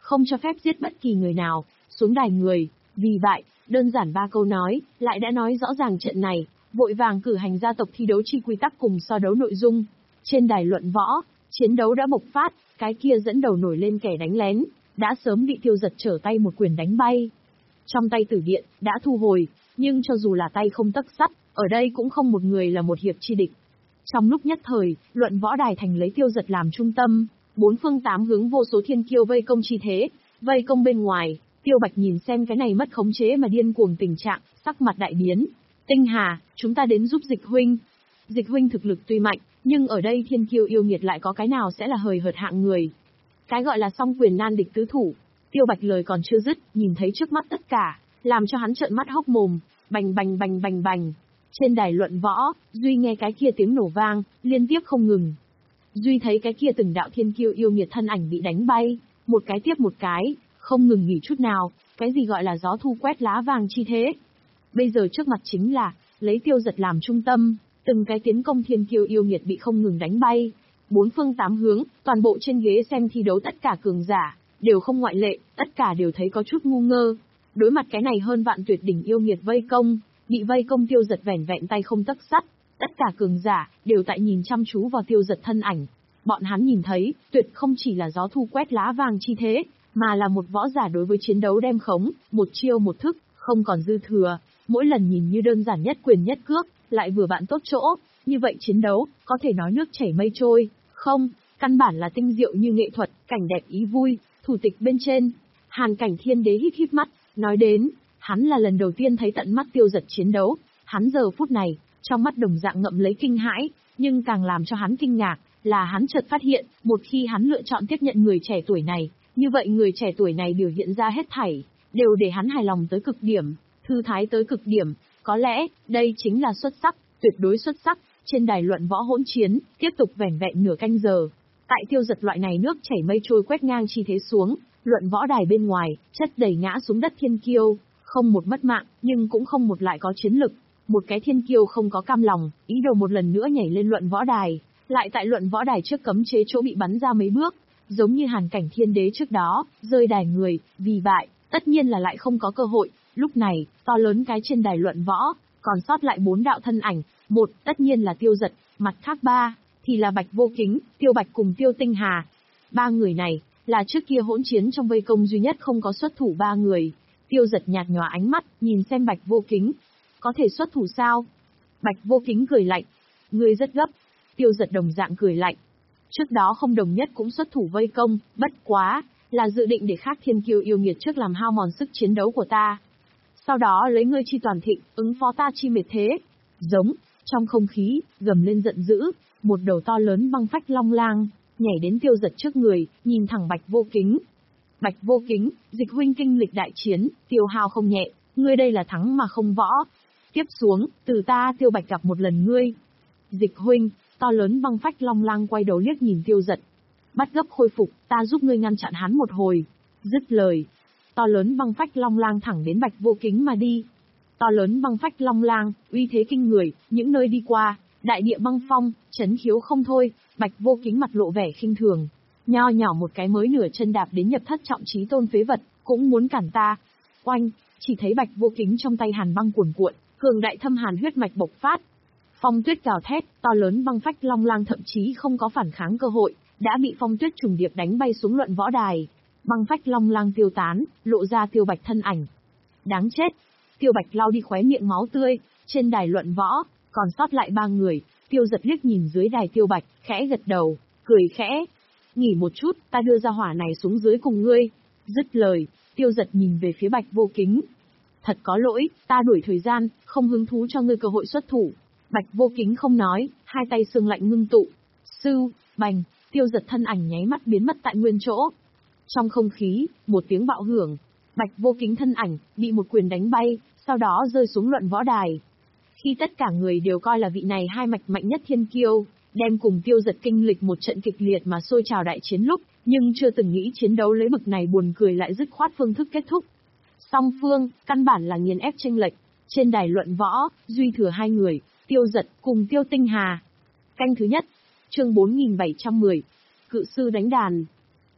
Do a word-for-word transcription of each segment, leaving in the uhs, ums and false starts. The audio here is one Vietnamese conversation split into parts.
không cho phép giết bất kỳ người nào, xuống đài người. Vì vậy, đơn giản ba câu nói, lại đã nói rõ ràng trận này, vội vàng cử hành gia tộc thi đấu chi quy tắc cùng so đấu nội dung. Trên đài luận võ, chiến đấu đã bộc phát, cái kia dẫn đầu nổi lên kẻ đánh lén, đã sớm bị Tiêu Giật trở tay một quyền đánh bay. Trong tay tử điện, đã thu hồi, nhưng cho dù là tay không tấc sắt, ở đây cũng không một người là một hiệp chi địch. Trong lúc nhất thời, luận võ đài thành lấy Tiêu Giật làm trung tâm, bốn phương tám hướng vô số thiên kiêu vây công chi thế, vây công bên ngoài. Tiêu Bạch nhìn xem cái này mất khống chế mà điên cuồng tình trạng, sắc mặt đại biến. Tinh Hà, chúng ta đến giúp Dịch huynh. Dịch huynh thực lực tuy mạnh, nhưng ở đây thiên kiêu yêu nghiệt lại có cái nào sẽ là hời hợt hạng người. Cái gọi là song quyền nan địch tứ thủ. Tiêu Bạch lời còn chưa dứt, nhìn thấy trước mắt tất cả, làm cho hắn trợn mắt hốc mồm, bành bành bành bành bành. Trên đài luận võ, Duy nghe cái kia tiếng nổ vang, liên tiếp không ngừng. Duy thấy cái kia từng đạo thiên kiêu yêu nghiệt thân ảnh bị đánh bay, một cái tiếp một cái, không ngừng nghỉ chút nào, cái gì gọi là gió thu quét lá vàng chi thế. Bây giờ trước mặt chính là, lấy Tiêu Giật làm trung tâm, từng cái tiến công thiên kiêu yêu nghiệt bị không ngừng đánh bay. Bốn phương tám hướng, toàn bộ trên ghế xem thi đấu tất cả cường giả, đều không ngoại lệ, tất cả đều thấy có chút ngu ngơ. Đối mặt cái này hơn vạn tuyệt đỉnh yêu nghiệt vây công, bị vây công Tiêu Giật vẻn vẹn tay không tấc sắt, tất cả cường giả, đều tại nhìn chăm chú vào Tiêu Giật thân ảnh. Bọn hắn nhìn thấy, tuyệt không chỉ là gió thu quét lá vàng chi thế, mà là một võ giả đối với chiến đấu đem khống, một chiêu một thức, không còn dư thừa, mỗi lần nhìn như đơn giản nhất quyền nhất cước, lại vừa vặn tốt chỗ, như vậy chiến đấu, có thể nói nước chảy mây trôi, không, căn bản là tinh diệu như nghệ thuật, cảnh đẹp ý vui, thủ tịch bên trên. Hàn Cảnh Thiên Đế híp híp mắt, nói đến, hắn là lần đầu tiên thấy tận mắt Tiêu Giật chiến đấu, hắn giờ phút này, trong mắt đồng dạng ngậm lấy kinh hãi, nhưng càng làm cho hắn kinh ngạc, là hắn chợt phát hiện, một khi hắn lựa chọn tiếp nhận người trẻ tuổi này, như vậy người trẻ tuổi này biểu hiện ra hết thảy, đều để hắn hài lòng tới cực điểm, thư thái tới cực điểm, có lẽ, đây chính là xuất sắc, tuyệt đối xuất sắc. Trên đài luận võ hỗn chiến, tiếp tục vẻn vẹn nửa canh giờ. Tại Tiêu Giật loại này nước chảy mây trôi quét ngang chi thế xuống, luận võ đài bên ngoài, chất đầy ngã xuống đất thiên kiêu, không một mất mạng, nhưng cũng không một lại có chiến lực. Một cái thiên kiêu không có cam lòng, ý đồ một lần nữa nhảy lên luận võ đài, lại tại luận võ đài trước cấm chế chỗ bị bắn ra mấy bước, giống như Hàn Cảnh Thiên Đế trước đó, rơi đài người, vì vậy, tất nhiên là lại không có cơ hội. Lúc này, to lớn cái trên đài luận võ, còn sót lại bốn đạo thân ảnh, một, tất nhiên là Tiêu Giật, mặt khác ba, thì là Bạch Vô Kính, Tiêu Bạch cùng Tiêu Tinh Hà. Ba người này, là trước kia hỗn chiến trong vây công duy nhất không có xuất thủ ba người. Tiêu Giật nhạt nhòa ánh mắt, nhìn xem Bạch Vô Kính. Có thể xuất thủ sao? Bạch Vô Kính cười lạnh. Ngươi rất gấp. Tiêu Giật đồng dạng cười lạnh. Trước đó không đồng nhất cũng xuất thủ vây công, bất quá, là dự định để khác thiên kiêu yêu nghiệt trước làm hao mòn sức chiến đấu của ta. Sau đó lấy ngươi chi toàn thịnh, ứng phó ta chi mệt thế. Giống, trong không khí, gầm lên giận dữ, một đầu to lớn băng phách long lang, nhảy đến Tiêu Giật trước người, nhìn thẳng Bạch Vô Kính. Bạch Vô Kính, Dịch huynh kinh lịch đại chiến, tiêu hao không nhẹ, ngươi đây là thắng mà không võ. Tiếp xuống, từ ta Tiêu Bạch gặp một lần ngươi. Dịch huynh, to lớn băng phách long lang quay đầu liếc nhìn Tiêu Giật. Bắt gấp khôi phục, ta giúp ngươi ngăn chặn hắn một hồi. Dứt lời, to lớn băng phách long lang thẳng đến Bạch Vô Kính mà đi. To lớn băng phách long lang, uy thế kinh người, những nơi đi qua, đại địa băng phong, chấn khiếu không thôi. Bạch Vô Kính mặt lộ vẻ khinh thường, nho nhỏ một cái mới nửa chân đạp đến nhập thất trọng trí tôn phế vật, cũng muốn cản ta. Oanh, chỉ thấy Bạch Vô Kính trong tay hàn băng cuồn cuộn, cường đại thâm hàn huyết mạch bộc phát. Phong tuyết gào thét, to lớn băng phách long lang thậm chí không có phản kháng cơ hội, đã bị phong tuyết trùng điệp đánh bay xuống luận võ đài. Băng phách long lang tiêu tán, lộ ra Tiêu Bạch thân ảnh. Đáng chết! Tiêu Bạch lau đi khóe miệng máu tươi, trên đài luận võ, còn sót lại ba người. Tiêu Giật liếc nhìn dưới đài Tiêu Bạch, khẽ gật đầu, cười khẽ. Nghỉ một chút, ta đưa ra hỏa này xuống dưới cùng ngươi. Dứt lời, Tiêu Giật nhìn về phía Bạch Vô Kính. Thật có lỗi, ta đuổi thời gian, không hứng thú cho ngươi cơ hội xuất thủ. Bạch Vô Kính không nói, hai tay sương lạnh ngưng tụ. Sưu, bành, Tiêu Giật thân ảnh nháy mắt biến mất tại nguyên chỗ. Trong không khí, một tiếng bạo hưởng. Bạch Vô Kính thân ảnh, bị một quyền đánh bay, sau đó rơi xuống luận võ đài. Khi tất cả người đều coi là vị này hai mạch mạnh nhất thiên kiêu, đem cùng Tiêu Giật kinh lịch một trận kịch liệt mà sôi trào đại chiến lúc, nhưng chưa từng nghĩ chiến đấu lấy bực này buồn cười lại dứt khoát phương thức kết thúc. Song phương, căn bản là nghiền ép chênh lệch. Trên đài luận võ, duy thừa hai người, Tiêu Giật cùng Tiêu Tinh Hà. Canh thứ nhất, chương bốn nghìn bảy trăm mười, Cự sư đánh đàn.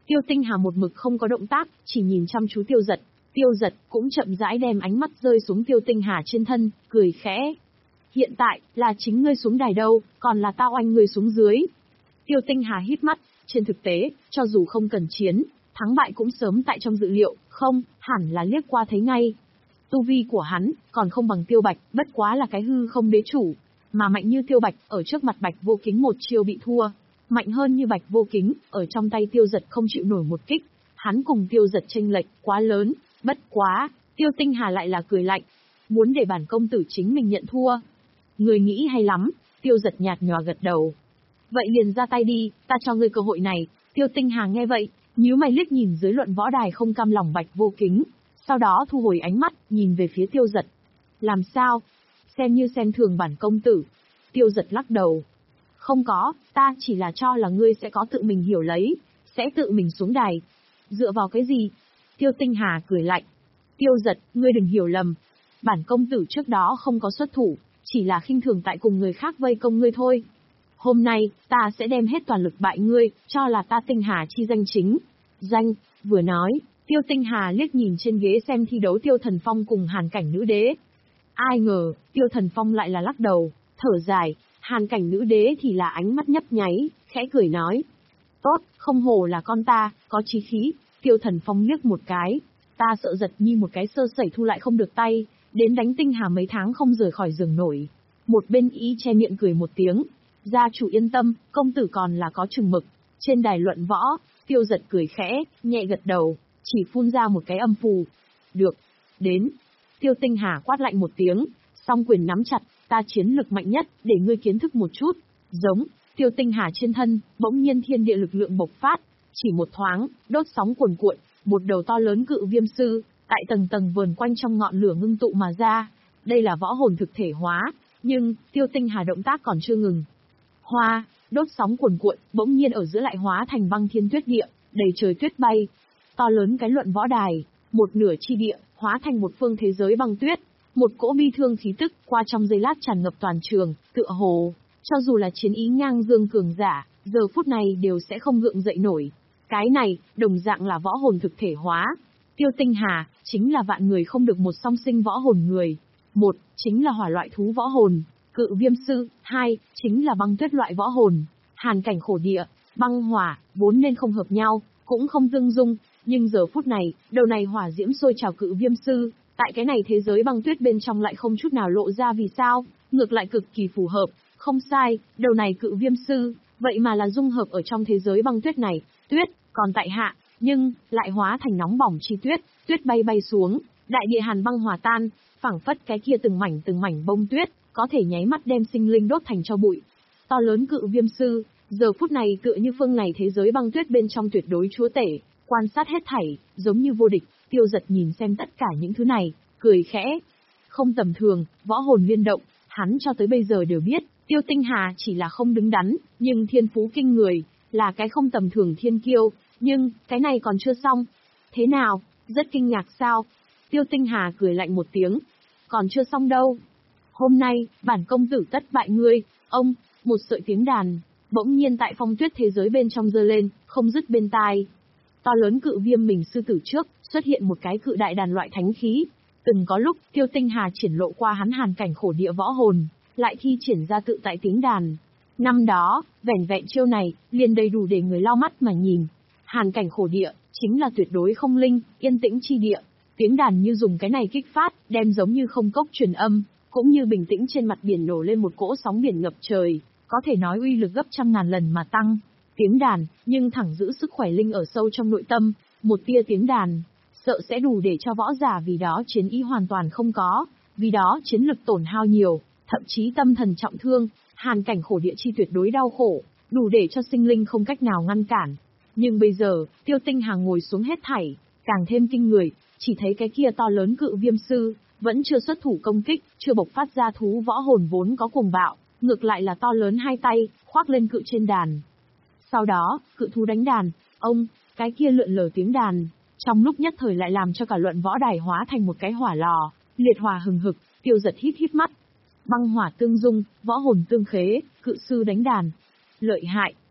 Tiêu Tinh Hà một mực không có động tác, chỉ nhìn chăm chú Tiêu Giật. Tiêu Giật cũng chậm rãi đem ánh mắt rơi xuống Tiêu Tinh Hà trên thân, cười khẽ. Hiện tại, là chính ngươi xuống đài đâu, còn là tao oanh ngươi xuống dưới. Tiêu Tinh Hà híp mắt, trên thực tế, cho dù không cần chiến, thắng bại cũng sớm tại trong dự liệu, không, hẳn là liếc qua thấy ngay. Tu vi của hắn, còn không bằng Tiêu Bạch, bất quá là cái hư không đế chủ. Mà mạnh như Tiêu Bạch, ở trước mặt Bạch Vô Kính một chiêu bị thua. Mạnh hơn như Bạch Vô Kính, ở trong tay Tiêu Giật không chịu nổi một kích. Hắn cùng Tiêu Giật chênh lệch quá lớn, bất quá, Tiêu Tinh Hà lại là cười lạnh. Muốn để bản công tử chính mình nhận thua. Người nghĩ hay lắm, Tiêu Giật nhạt nhòa gật đầu. Vậy liền ra tay đi, ta cho ngươi cơ hội này. Tiêu Tinh Hà nghe vậy, nhíu mày liếc nhìn dưới luận võ đài không cam lòng Bạch Vô Kính. Sau đó thu hồi ánh mắt, nhìn về phía Tiêu Giật. Làm sao? Xem như xem thường bản công tử. Tiêu Giật lắc đầu. Không có, ta chỉ là cho là ngươi sẽ có tự mình hiểu lấy, sẽ tự mình xuống đài. Dựa vào cái gì? Tiêu Tinh Hà cười lạnh. Tiêu Giật, ngươi đừng hiểu lầm. Bản công tử trước đó không có xuất thủ, chỉ là khinh thường tại cùng người khác vây công ngươi thôi. Hôm nay, ta sẽ đem hết toàn lực bại ngươi, cho là ta Tinh Hà chi danh chính. Danh, vừa nói, Tiêu Tinh Hà liếc nhìn trên ghế xem thi đấu Tiêu Thần Phong cùng Hàn Cảnh Nữ Đế. Ai ngờ, Tiêu Thần Phong lại là lắc đầu, thở dài, Hàn Cảnh Nữ Đế thì là ánh mắt nhấp nháy, khẽ cười nói. Tốt, không hổ là con ta, có chí khí. Tiêu Thần Phong liếc một cái, ta sợ Giật Nhi một cái sơ sẩy thu lại không được tay, đến đánh Tinh Hà mấy tháng không rời khỏi giường nổi. Một bên ý che miệng cười một tiếng, gia chủ yên tâm, công tử còn là có chừng mực. Trên đài luận võ, Tiêu Giật cười khẽ, nhẹ gật đầu, chỉ phun ra một cái âm phù. Được, đến. Tiêu Tinh Hà quát lạnh một tiếng, song quyền nắm chặt, ta chiến lực mạnh nhất, để ngươi kiến thức một chút. Giống, Tiêu Tinh Hà trên thân, bỗng nhiên thiên địa lực lượng bộc phát, chỉ một thoáng, đốt sóng cuồn cuộn, một đầu to lớn cự viêm sư, tại tầng tầng vờn quanh trong ngọn lửa ngưng tụ mà ra. Đây là võ hồn thực thể hóa, nhưng, Tiêu Tinh Hà động tác còn chưa ngừng. Hoa, đốt sóng cuồn cuộn, bỗng nhiên ở giữa lại hóa thành băng thiên tuyết địa, đầy trời tuyết bay. To lớn cái luận võ đài, một nửa chi địa, hóa thành một phương thế giới băng tuyết. Một cỗ bi thương khí tức, qua trong giây lát tràn ngập toàn trường, tựa hồ, cho dù là chiến ý ngang dương cường giả, giờ phút này đều sẽ không gượng dậy nổi. Cái này, đồng dạng là võ hồn thực thể hóa. Tiêu Tinh Hà, chính là vạn người không được một song sinh võ hồn người. Một, chính là hỏa loại thú võ hồn, cự viêm sư. Hai, chính là băng tuyết loại võ hồn, Hàn Cảnh khổ địa. Băng hỏa, vốn nên không hợp nhau, cũng không tương dung. Nhưng giờ phút này, đầu này hỏa diễm sôi trào cự viêm sư, tại cái này thế giới băng tuyết bên trong lại không chút nào lộ ra vì sao, ngược lại cực kỳ phù hợp. Không sai, đầu này cự viêm sư, vậy mà là dung hợp ở trong thế giới băng tuyết này. Tuyết, còn tại hạ, nhưng, lại hóa thành nóng bỏng chi tuyết, tuyết bay bay xuống, đại địa hàn băng hòa tan, phảng phất cái kia từng mảnh từng mảnh bông tuyết, có thể nháy mắt đem sinh linh đốt thành cho bụi. To lớn cự viêm sư, giờ phút này tựa như phương này thế giới băng tuyết bên trong tuyệt đối chúa tể, quan sát hết thảy, giống như vô địch. Tiêu Giật nhìn xem tất cả những thứ này, cười khẽ. Không tầm thường, võ hồn liên động, hắn cho tới bây giờ đều biết, Tiêu Tinh Hà chỉ là không đứng đắn, nhưng thiên phú kinh người, là cái không tầm thường thiên kiêu, nhưng, cái này còn chưa xong. Thế nào, rất kinh ngạc sao? Tiêu Tinh Hà cười lạnh một tiếng. Còn chưa xong đâu. Hôm nay, bản công tử tất bại ngươi, ông, một sợi tiếng đàn, bỗng nhiên tại phong tuyết thế giới bên trong giơ lên, không dứt bên tai. To lớn cự viêm mình sư tử trước, xuất hiện một cái cự đại đàn loại thánh khí. Từng có lúc, Tiêu Tinh Hà triển lộ qua hắn Hàn Cảnh khổ địa võ hồn, lại thi triển ra tự tại tiếng đàn. Năm đó, vẻn vẹn chiêu này, liền đầy đủ để người lau mắt mà nhìn. Hàn Cảnh khổ địa, chính là tuyệt đối không linh, yên tĩnh chi địa. Tiếng đàn như dùng cái này kích phát, đem giống như không cốc truyền âm, cũng như bình tĩnh trên mặt biển nổ lên một cỗ sóng biển ngập trời, có thể nói uy lực gấp trăm ngàn lần mà tăng. Tiếng đàn, nhưng thẳng giữ sức khỏe linh ở sâu trong nội tâm, một tia tiếng đàn, sợ sẽ đủ để cho võ giả vì đó chiến ý hoàn toàn không có, vì đó chiến lực tổn hao nhiều, thậm chí tâm thần trọng thương. Hàn Cảnh khổ địa chi tuyệt đối đau khổ, đủ để cho sinh linh không cách nào ngăn cản. Nhưng bây giờ, Tiêu Tinh Hà ngồi xuống hết thảy, càng thêm kinh người, chỉ thấy cái kia to lớn cự viêm sư, vẫn chưa xuất thủ công kích, chưa bộc phát ra thú võ hồn vốn có cuồng bạo, ngược lại là to lớn hai tay, khoác lên cự trên đàn. Sau đó, cự thú đánh đàn, ông, cái kia lượn lờ tiếng đàn, trong lúc nhất thời lại làm cho cả luận võ đài hóa thành một cái hỏa lò, liệt hỏa hừng hực. Tiêu Giật hít hít mắt. Băng hỏa tương dung, võ hồn tương khế, cự sư đánh đàn. Lợi hại.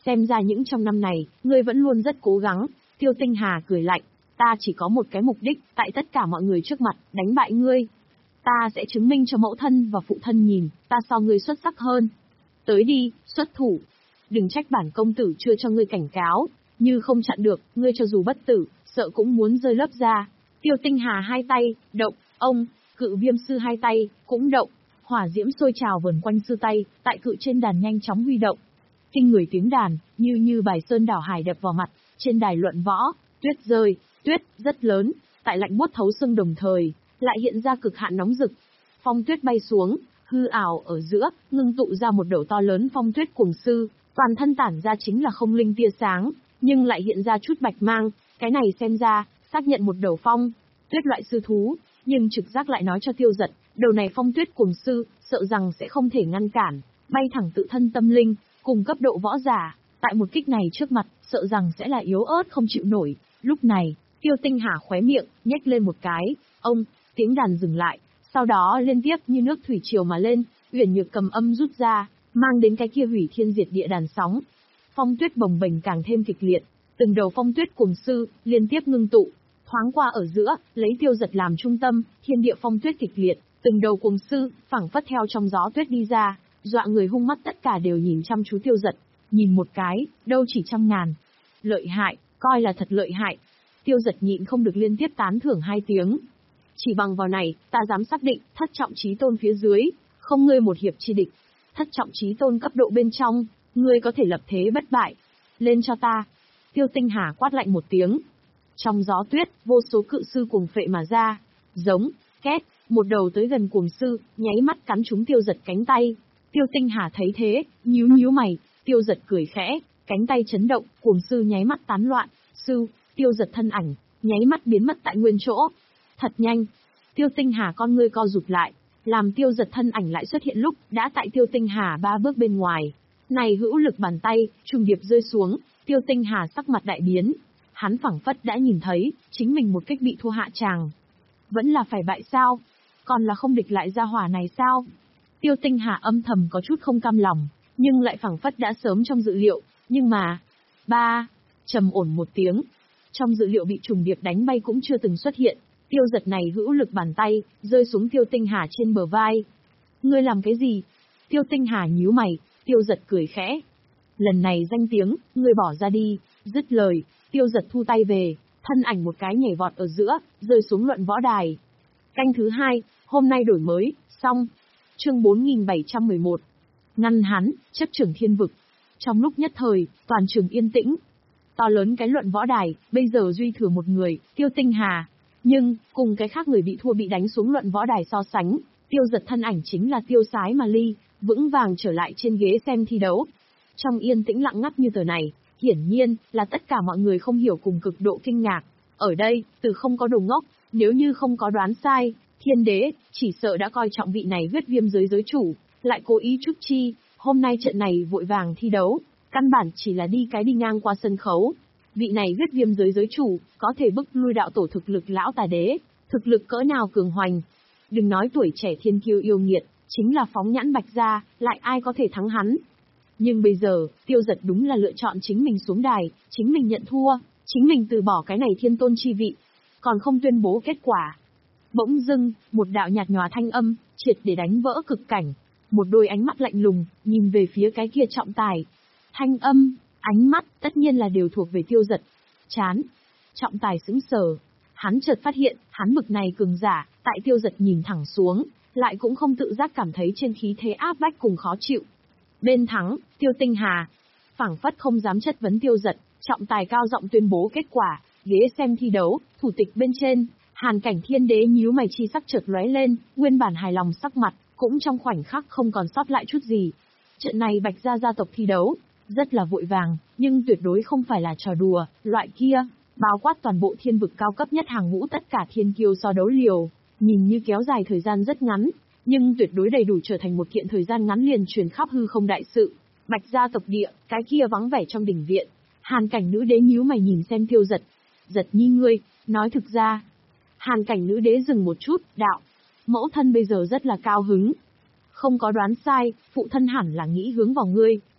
xem ra những trong năm này, ngươi vẫn luôn rất cố gắng. Tiêu Tinh Hà cười lạnh, ta chỉ có một cái mục đích, tại tất cả mọi người trước mặt, đánh bại ngươi. Ta sẽ chứng minh cho mẫu thân và phụ thân nhìn, ta so ngươi xuất sắc hơn. Tới đi, xuất thủ. Đừng trách bản công tử chưa cho ngươi cảnh cáo, như không chặn được, ngươi cho dù bất tử, sợ cũng muốn rơi lớp da. Tiêu Tinh Hà hai tay, động, ông, cự viêm sư hai tay, cũng động. Hỏa diễm sôi trào vần quanh sư tay, tại cự trên đàn nhanh chóng huy động. Kinh người tiếng đàn, như như bài sơn đảo hải đập vào mặt, trên đài luận võ, tuyết rơi, tuyết rất lớn, tại lạnh buốt thấu xương đồng thời, lại hiện ra cực hạn nóng rực. Phong tuyết bay xuống, hư ảo ở giữa, ngưng tụ ra một đầu to lớn phong tuyết cuồng sư, toàn thân tản ra chính là không linh tia sáng, nhưng lại hiện ra chút bạch mang, cái này xem ra, xác nhận một đầu phong tuyết loại sư thú, nhưng trực giác lại nói cho Tiêu Dật, đầu này phong tuyết cuồng sư, sợ rằng sẽ không thể ngăn cản, bay thẳng tự thân tâm linh, cùng cấp độ võ giả, tại một kích này trước mặt, sợ rằng sẽ là yếu ớt không chịu nổi. Lúc này, Tiêu Tinh Hà khóe miệng, nhếch lên một cái, ông, tiếng đàn dừng lại, sau đó liên tiếp như nước thủy triều mà lên, Uyển Nhược cầm âm rút ra, mang đến cái kia hủy thiên diệt địa đàn sóng. Phong tuyết bồng bềnh càng thêm kịch liệt, từng đầu phong tuyết cuồng sư liên tiếp ngưng tụ, thoáng qua ở giữa, lấy Tiêu Dật làm trung tâm, thiên địa phong tuyết kịch liệt, từng đầu cuồng sư phảng phất theo trong gió tuyết đi ra, dọa người hung mắt tất cả đều nhìn chăm chú Tiêu Dật, nhìn một cái, đâu chỉ trăm ngàn. Lợi hại, coi là thật lợi hại. Tiêu Dật nhịn không được liên tiếp tán thưởng hai tiếng. Chỉ bằng vào này, ta dám xác định, thất trọng chí tôn phía dưới, không ngươi một hiệp chi địch. Thất trọng chí tôn cấp độ bên trong, ngươi có thể lập thế bất bại. Lên cho ta. Tiêu Tinh Hà quát lạnh một tiếng. Trong gió tuyết, vô số cự sư cuồng phệ mà ra. Giống, két, một đầu tới gần cuồng sư, nháy mắt cắn trúng Tiêu Dật cánh tay. Tiêu Tinh Hà thấy thế, nhíu nhíu mày, Tiêu Dật cười khẽ, cánh tay chấn động, cuồng sư nháy mắt tán loạn. Sư, Tiêu Dật thân ảnh, nháy mắt biến mất tại nguyên chỗ. Thật nhanh. Tiêu Tinh Hà con ngươi co rụt lại, làm Tiêu Dật thân ảnh lại xuất hiện lúc đã tại Tiêu Tinh Hà ba bước bên ngoài. Này hữu lực bàn tay, trùng điệp rơi xuống, Tiêu Tinh Hà sắc mặt đại biến. Hắn phảng phất đã nhìn thấy, chính mình một cách bị thua hạ tràng. Vẫn là phải bại sao? Còn là không địch lại gia hỏa này sao? Tiêu Tinh Hà âm thầm có chút không cam lòng, nhưng lại phảng phất đã sớm trong dự liệu, nhưng mà... Ba, trầm ổn một tiếng. Trong dự liệu bị trùng điệp đánh bay cũng chưa từng xuất hiện, Tiêu Dật này hữu lực bàn tay, rơi xuống Tiêu Tinh Hà trên bờ vai. Ngươi làm cái gì? Tiêu Tinh Hà nhíu mày, Tiêu Dật cười khẽ. Lần này danh tiếng, ngươi bỏ ra đi, dứt lời, Tiêu Dật thu tay về, thân ảnh một cái nhảy vọt ở giữa, rơi xuống luận võ đài. Canh thứ hai, hôm nay đổi mới, xong. Chương bốn nghìn bảy trăm mười một. Ngăn hắn, chấp trưởng thiên vực. Trong lúc nhất thời, toàn trường yên tĩnh. To lớn cái luận võ đài, bây giờ duy thừa một người, Tiêu Tinh Hà. Nhưng, cùng cái khác người bị thua bị đánh xuống luận võ đài so sánh, Tiêu Dật thân ảnh chính là tiêu sái mà ly, vững vàng trở lại trên ghế xem thi đấu. Trong yên tĩnh lặng ngắt như tờ này, hiển nhiên là tất cả mọi người không hiểu cùng cực độ kinh ngạc. Ở đây, từ không có đồ ngốc, nếu như không có đoán sai, Thiên Đế chỉ sợ đã coi trọng vị này huyết viêm giới giới chủ, lại cố ý chúc chi, hôm nay trận này vội vàng thi đấu, căn bản chỉ là đi cái đi ngang qua sân khấu. Vị này huyết viêm giới giới chủ, có thể bức lui đạo tổ thực lực lão tà đế, thực lực cỡ nào cường hoành. Đừng nói tuổi trẻ thiên kiêu yêu nghiệt, chính là phóng nhãn Bạch Gia, lại ai có thể thắng hắn. Nhưng bây giờ, Tiêu Dật đúng là lựa chọn chính mình xuống đài, chính mình nhận thua, chính mình từ bỏ cái này thiên tôn chi vị, còn không tuyên bố kết quả. Bỗng dưng, một đạo nhạt nhòa thanh âm, triệt để đánh vỡ cực cảnh. Một đôi ánh mắt lạnh lùng, nhìn về phía cái kia trọng tài. Thanh âm, ánh mắt, tất nhiên là đều thuộc về Tiêu Dật. Chán. Trọng tài sững sờ. Hắn chợt phát hiện, hắn bực này cường giả, tại Tiêu Dật nhìn thẳng xuống, lại cũng không tự giác cảm thấy trên khí thế áp bách cùng khó chịu. Bên thắng, Tiêu Tinh Hà. Phảng phất không dám chất vấn Tiêu Dật, trọng tài cao giọng tuyên bố kết quả, ghế xem thi đấu, thủ tịch bên trên. Hàn Cảnh Thiên Đế nhíu mày chi sắc chợt lóe lên, nguyên bản hài lòng sắc mặt, cũng trong khoảnh khắc không còn sót lại chút gì. Trận này Bạch Gia gia tộc thi đấu, rất là vội vàng, nhưng tuyệt đối không phải là trò đùa, loại kia, bao quát toàn bộ thiên vực cao cấp nhất hàng ngũ tất cả thiên kiêu so đấu liều, nhìn như kéo dài thời gian rất ngắn, nhưng tuyệt đối đầy đủ trở thành một kiện thời gian ngắn liền truyền khắp hư không đại sự. Bạch Gia tộc địa, cái kia vắng vẻ trong đình viện, Hàn Cảnh Nữ Đế nhíu mày nhìn xem Tiêu Dật. Giật nhi ngươi, nói thực ra. Hàn Cảnh Nữ Đế dừng một chút, đạo. Mẫu thân bây giờ rất là cao hứng. Không có đoán sai, phụ thân hẳn là nghĩ hướng vào ngươi,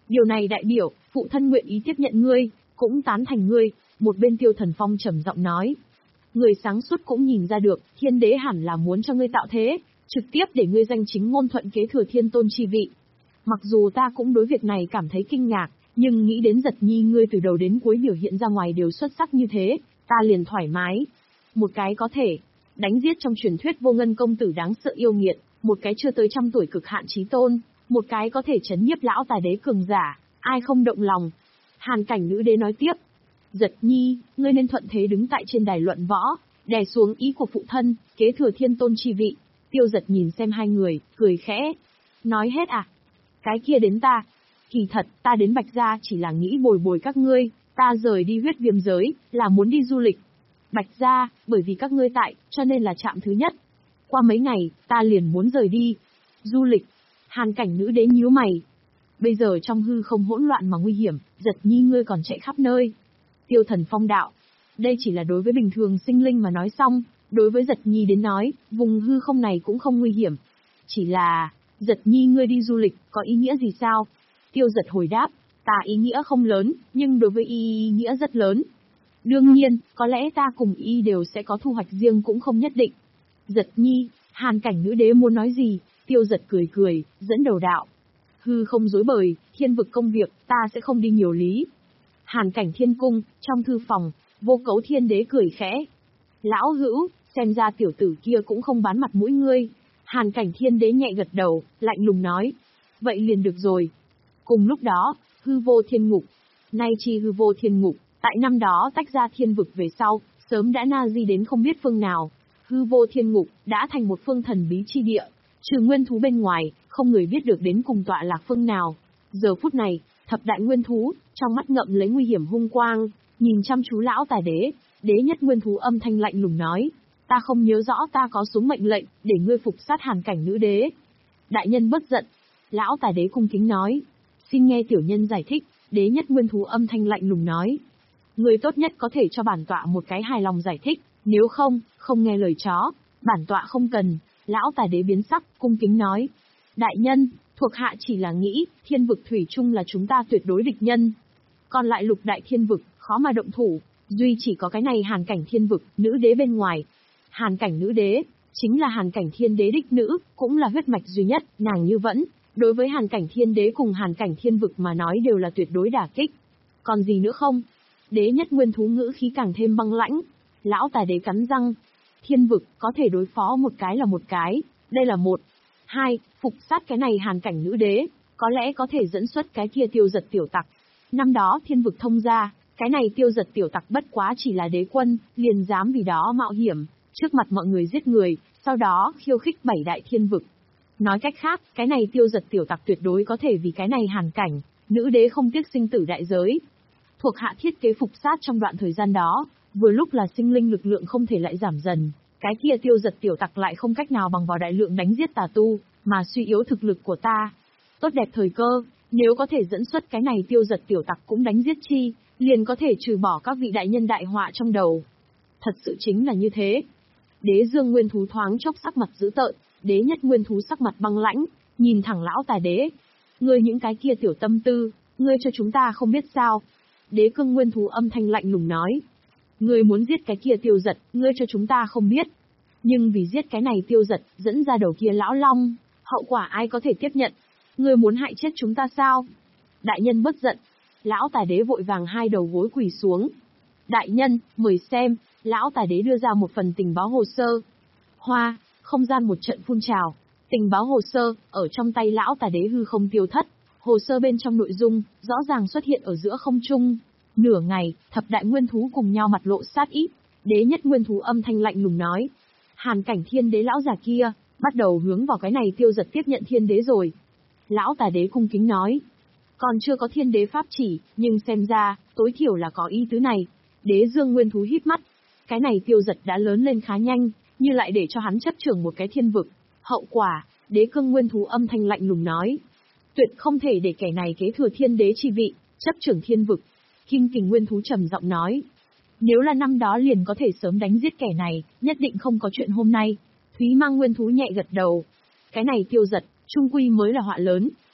Điều này đại biểu, phụ thân nguyện ý tiếp nhận ngươi, cũng tán thành ngươi, một bên Tiêu Thần Phong trầm giọng nói. Người sáng suốt cũng nhìn ra được, thiên đế hẳn là muốn cho ngươi tạo thế, trực tiếp để ngươi danh chính ngôn thuận kế thừa thiên tôn chi vị. Mặc dù ta cũng đối việc này cảm thấy kinh ngạc, nhưng nghĩ đến Giật Nhi ngươi từ đầu đến cuối biểu hiện ra ngoài đều xuất sắc như thế, ta liền thoải mái. Một cái có thể đánh giết trong truyền thuyết vô ngân công tử đáng sợ yêu nghiệt, một cái chưa tới trăm tuổi cực hạn chí tôn, một cái có thể chấn nhiếp lão tài đế cường giả, ai không động lòng. Hàn Cảnh nữ đế nói tiếp. Giật Nhi, ngươi nên thuận thế đứng tại trên đài luận võ, đè xuống ý của phụ thân, kế thừa thiên tôn chi vị. Tiêu Giật nhìn xem hai người, cười khẽ. Nói hết à? Cái kia đến ta. Kỳ thật, ta đến Bạch Gia chỉ là nghĩ bồi bồi các ngươi, ta rời đi huyết viêm giới, là muốn đi du lịch. Bạch Gia, bởi vì các ngươi tại, cho nên là trạm thứ nhất. Qua mấy ngày, ta liền muốn rời đi. Du lịch. Hàn Cảnh nữ đế nhíu mày. Bây giờ trong hư không hỗn loạn mà nguy hiểm, Giật Nhi ngươi còn chạy khắp nơi. Tiêu Thần Phong đạo. Đây chỉ là đối với bình thường sinh linh mà nói xong, đối với Giật Nhi đến nói, vùng hư không này cũng không nguy hiểm. Chỉ là, Giật Nhi ngươi đi du lịch, có ý nghĩa gì sao? Tiêu Giật hồi đáp, ta ý nghĩa không lớn, nhưng đối với y ý nghĩa rất lớn. Đương nhiên, có lẽ ta cùng y đều sẽ có thu hoạch riêng cũng không nhất định. Giật Nhi, Hàn Cảnh nữ đế muốn nói gì? Tiêu Giật cười cười, dẫn đầu đạo. Hư không dối bời, thiên vực công việc, ta sẽ không đi nhiều lý. Hàn Cảnh thiên cung, trong thư phòng, Vô Cấu thiên đế cười khẽ. Lão hữu, xem ra tiểu tử kia cũng không bán mặt mũi ngươi. Hàn Cảnh thiên đế nhẹ gật đầu, lạnh lùng nói. Vậy liền được rồi. Cùng lúc đó, hư vô thiên ngục. Nay chi hư vô thiên ngục, tại năm đó tách ra thiên vực về sau, sớm đã na di đến không biết phương nào. Hư vô thiên ngục, đã thành một phương thần bí chi địa. Trừ nguyên thú bên ngoài, không người biết được đến cùng tọa lạc phương nào. Giờ phút này, thập đại nguyên thú, trong mắt ngậm lấy nguy hiểm hung quang, nhìn chăm chú lão tài đế, đế nhất nguyên thú âm thanh lạnh lùng nói. Ta không nhớ rõ ta có xuống mệnh lệnh, để ngươi phục sát Hàn Cảnh nữ đế. Đại nhân bất giận. Lão tài đế cung kính nói. Xin nghe tiểu nhân giải thích, đế nhất nguyên thú âm thanh lạnh lùng nói. Ngươi tốt nhất có thể cho bản tọa một cái hài lòng giải thích, nếu không, không nghe lời chó, bản tọa không cần. Lão tài đế biến sắc, cung kính nói. Đại nhân, thuộc hạ chỉ là nghĩ, thiên vực thủy chung là chúng ta tuyệt đối địch nhân. Còn lại lục đại thiên vực, khó mà động thủ, duy chỉ có cái này Hàn Cảnh thiên vực, nữ đế bên ngoài. Hàn Cảnh nữ đế, chính là Hàn Cảnh thiên đế đích nữ, cũng là huyết mạch duy nhất, nàng như vẫn. Đối với Hàn Cảnh thiên đế cùng Hàn Cảnh thiên vực mà nói đều là tuyệt đối đả kích. Còn gì nữa không? Đế nhất nguyên thú ngữ khí càng thêm băng lãnh. Lão tài đế cắn răng. Thiên vực, có thể đối phó một cái là một cái, đây là một. Hai, phục sát cái này Hàn Cảnh nữ đế, có lẽ có thể dẫn xuất cái kia Tiêu Giật tiểu tặc. Năm đó thiên vực thông ra, cái này Tiêu Giật tiểu tặc bất quá chỉ là đế quân, liền dám vì đó mạo hiểm, trước mặt mọi người giết người, sau đó khiêu khích bảy đại thiên vực. Nói cách khác, cái này Tiêu Giật tiểu tặc tuyệt đối có thể vì cái này Hàn Cảnh, nữ đế không tiếc sinh tử đại giới. Thuộc hạ thiết kế phục sát trong đoạn thời gian đó, vừa lúc là sinh linh lực lượng không thể lại giảm dần, cái kia Tiêu Giật tiểu tặc lại không cách nào bằng vào đại lượng đánh giết tà tu, mà suy yếu thực lực của ta. Tốt đẹp thời cơ, nếu có thể dẫn xuất cái này Tiêu Giật tiểu tặc cũng đánh giết chi, liền có thể trừ bỏ các vị đại nhân đại họa trong đầu. Thật sự chính là như thế. Đế Dương nguyên thú thoáng chốc sắc mặt dữ tợn, đế nhất nguyên thú sắc mặt băng lãnh, nhìn thẳng lão tài đế. Ngươi những cái kia tiểu tâm tư, ngươi cho chúng ta không biết sao. Đế Cương nguyên thú âm thanh lạnh lùng nói. Ngươi muốn giết cái kia Tiêu Giật, ngươi cho chúng ta không biết. Nhưng vì giết cái này Tiêu Giật, dẫn ra đầu kia lão long, hậu quả ai có thể tiếp nhận? Ngươi muốn hại chết chúng ta sao? Đại nhân bất giận. Lão tài đế vội vàng hai đầu gối quỳ xuống. Đại nhân, mời xem, lão tài đế đưa ra một phần tình báo hồ sơ. Hoa, không gian một trận phun trào. Tình báo hồ sơ, ở trong tay lão tài đế hư không tiêu thất. Hồ sơ bên trong nội dung, rõ ràng xuất hiện ở giữa không trung. Nửa ngày, thập đại nguyên thú cùng nhau mặt lộ sát ý. Đế nhất nguyên thú âm thanh lạnh lùng nói. Hàn Cảnh thiên đế lão già kia, bắt đầu hướng vào cái này Tiêu Giật tiếp nhận thiên đế rồi. Lão tài đế cung kính nói. Còn chưa có thiên đế pháp chỉ, nhưng xem ra, tối thiểu là có ý tứ này. Đế Dương nguyên thú híp mắt. Cái này Tiêu Giật đã lớn lên khá nhanh, như lại để cho hắn chấp trưởng một cái thiên vực. Hậu quả, Đế Cương nguyên thú âm thanh lạnh lùng nói. Tuyệt không thể để kẻ này kế thừa thiên đế chi vị, chấp trưởng thiên vực. Kim Kình nguyên thú trầm giọng nói. Nếu là năm đó liền có thể sớm đánh giết kẻ này, nhất định không có chuyện hôm nay. Thúy Mang nguyên thú nhẹ gật đầu. Cái này Tiêu Giật, trung quy mới là họa lớn,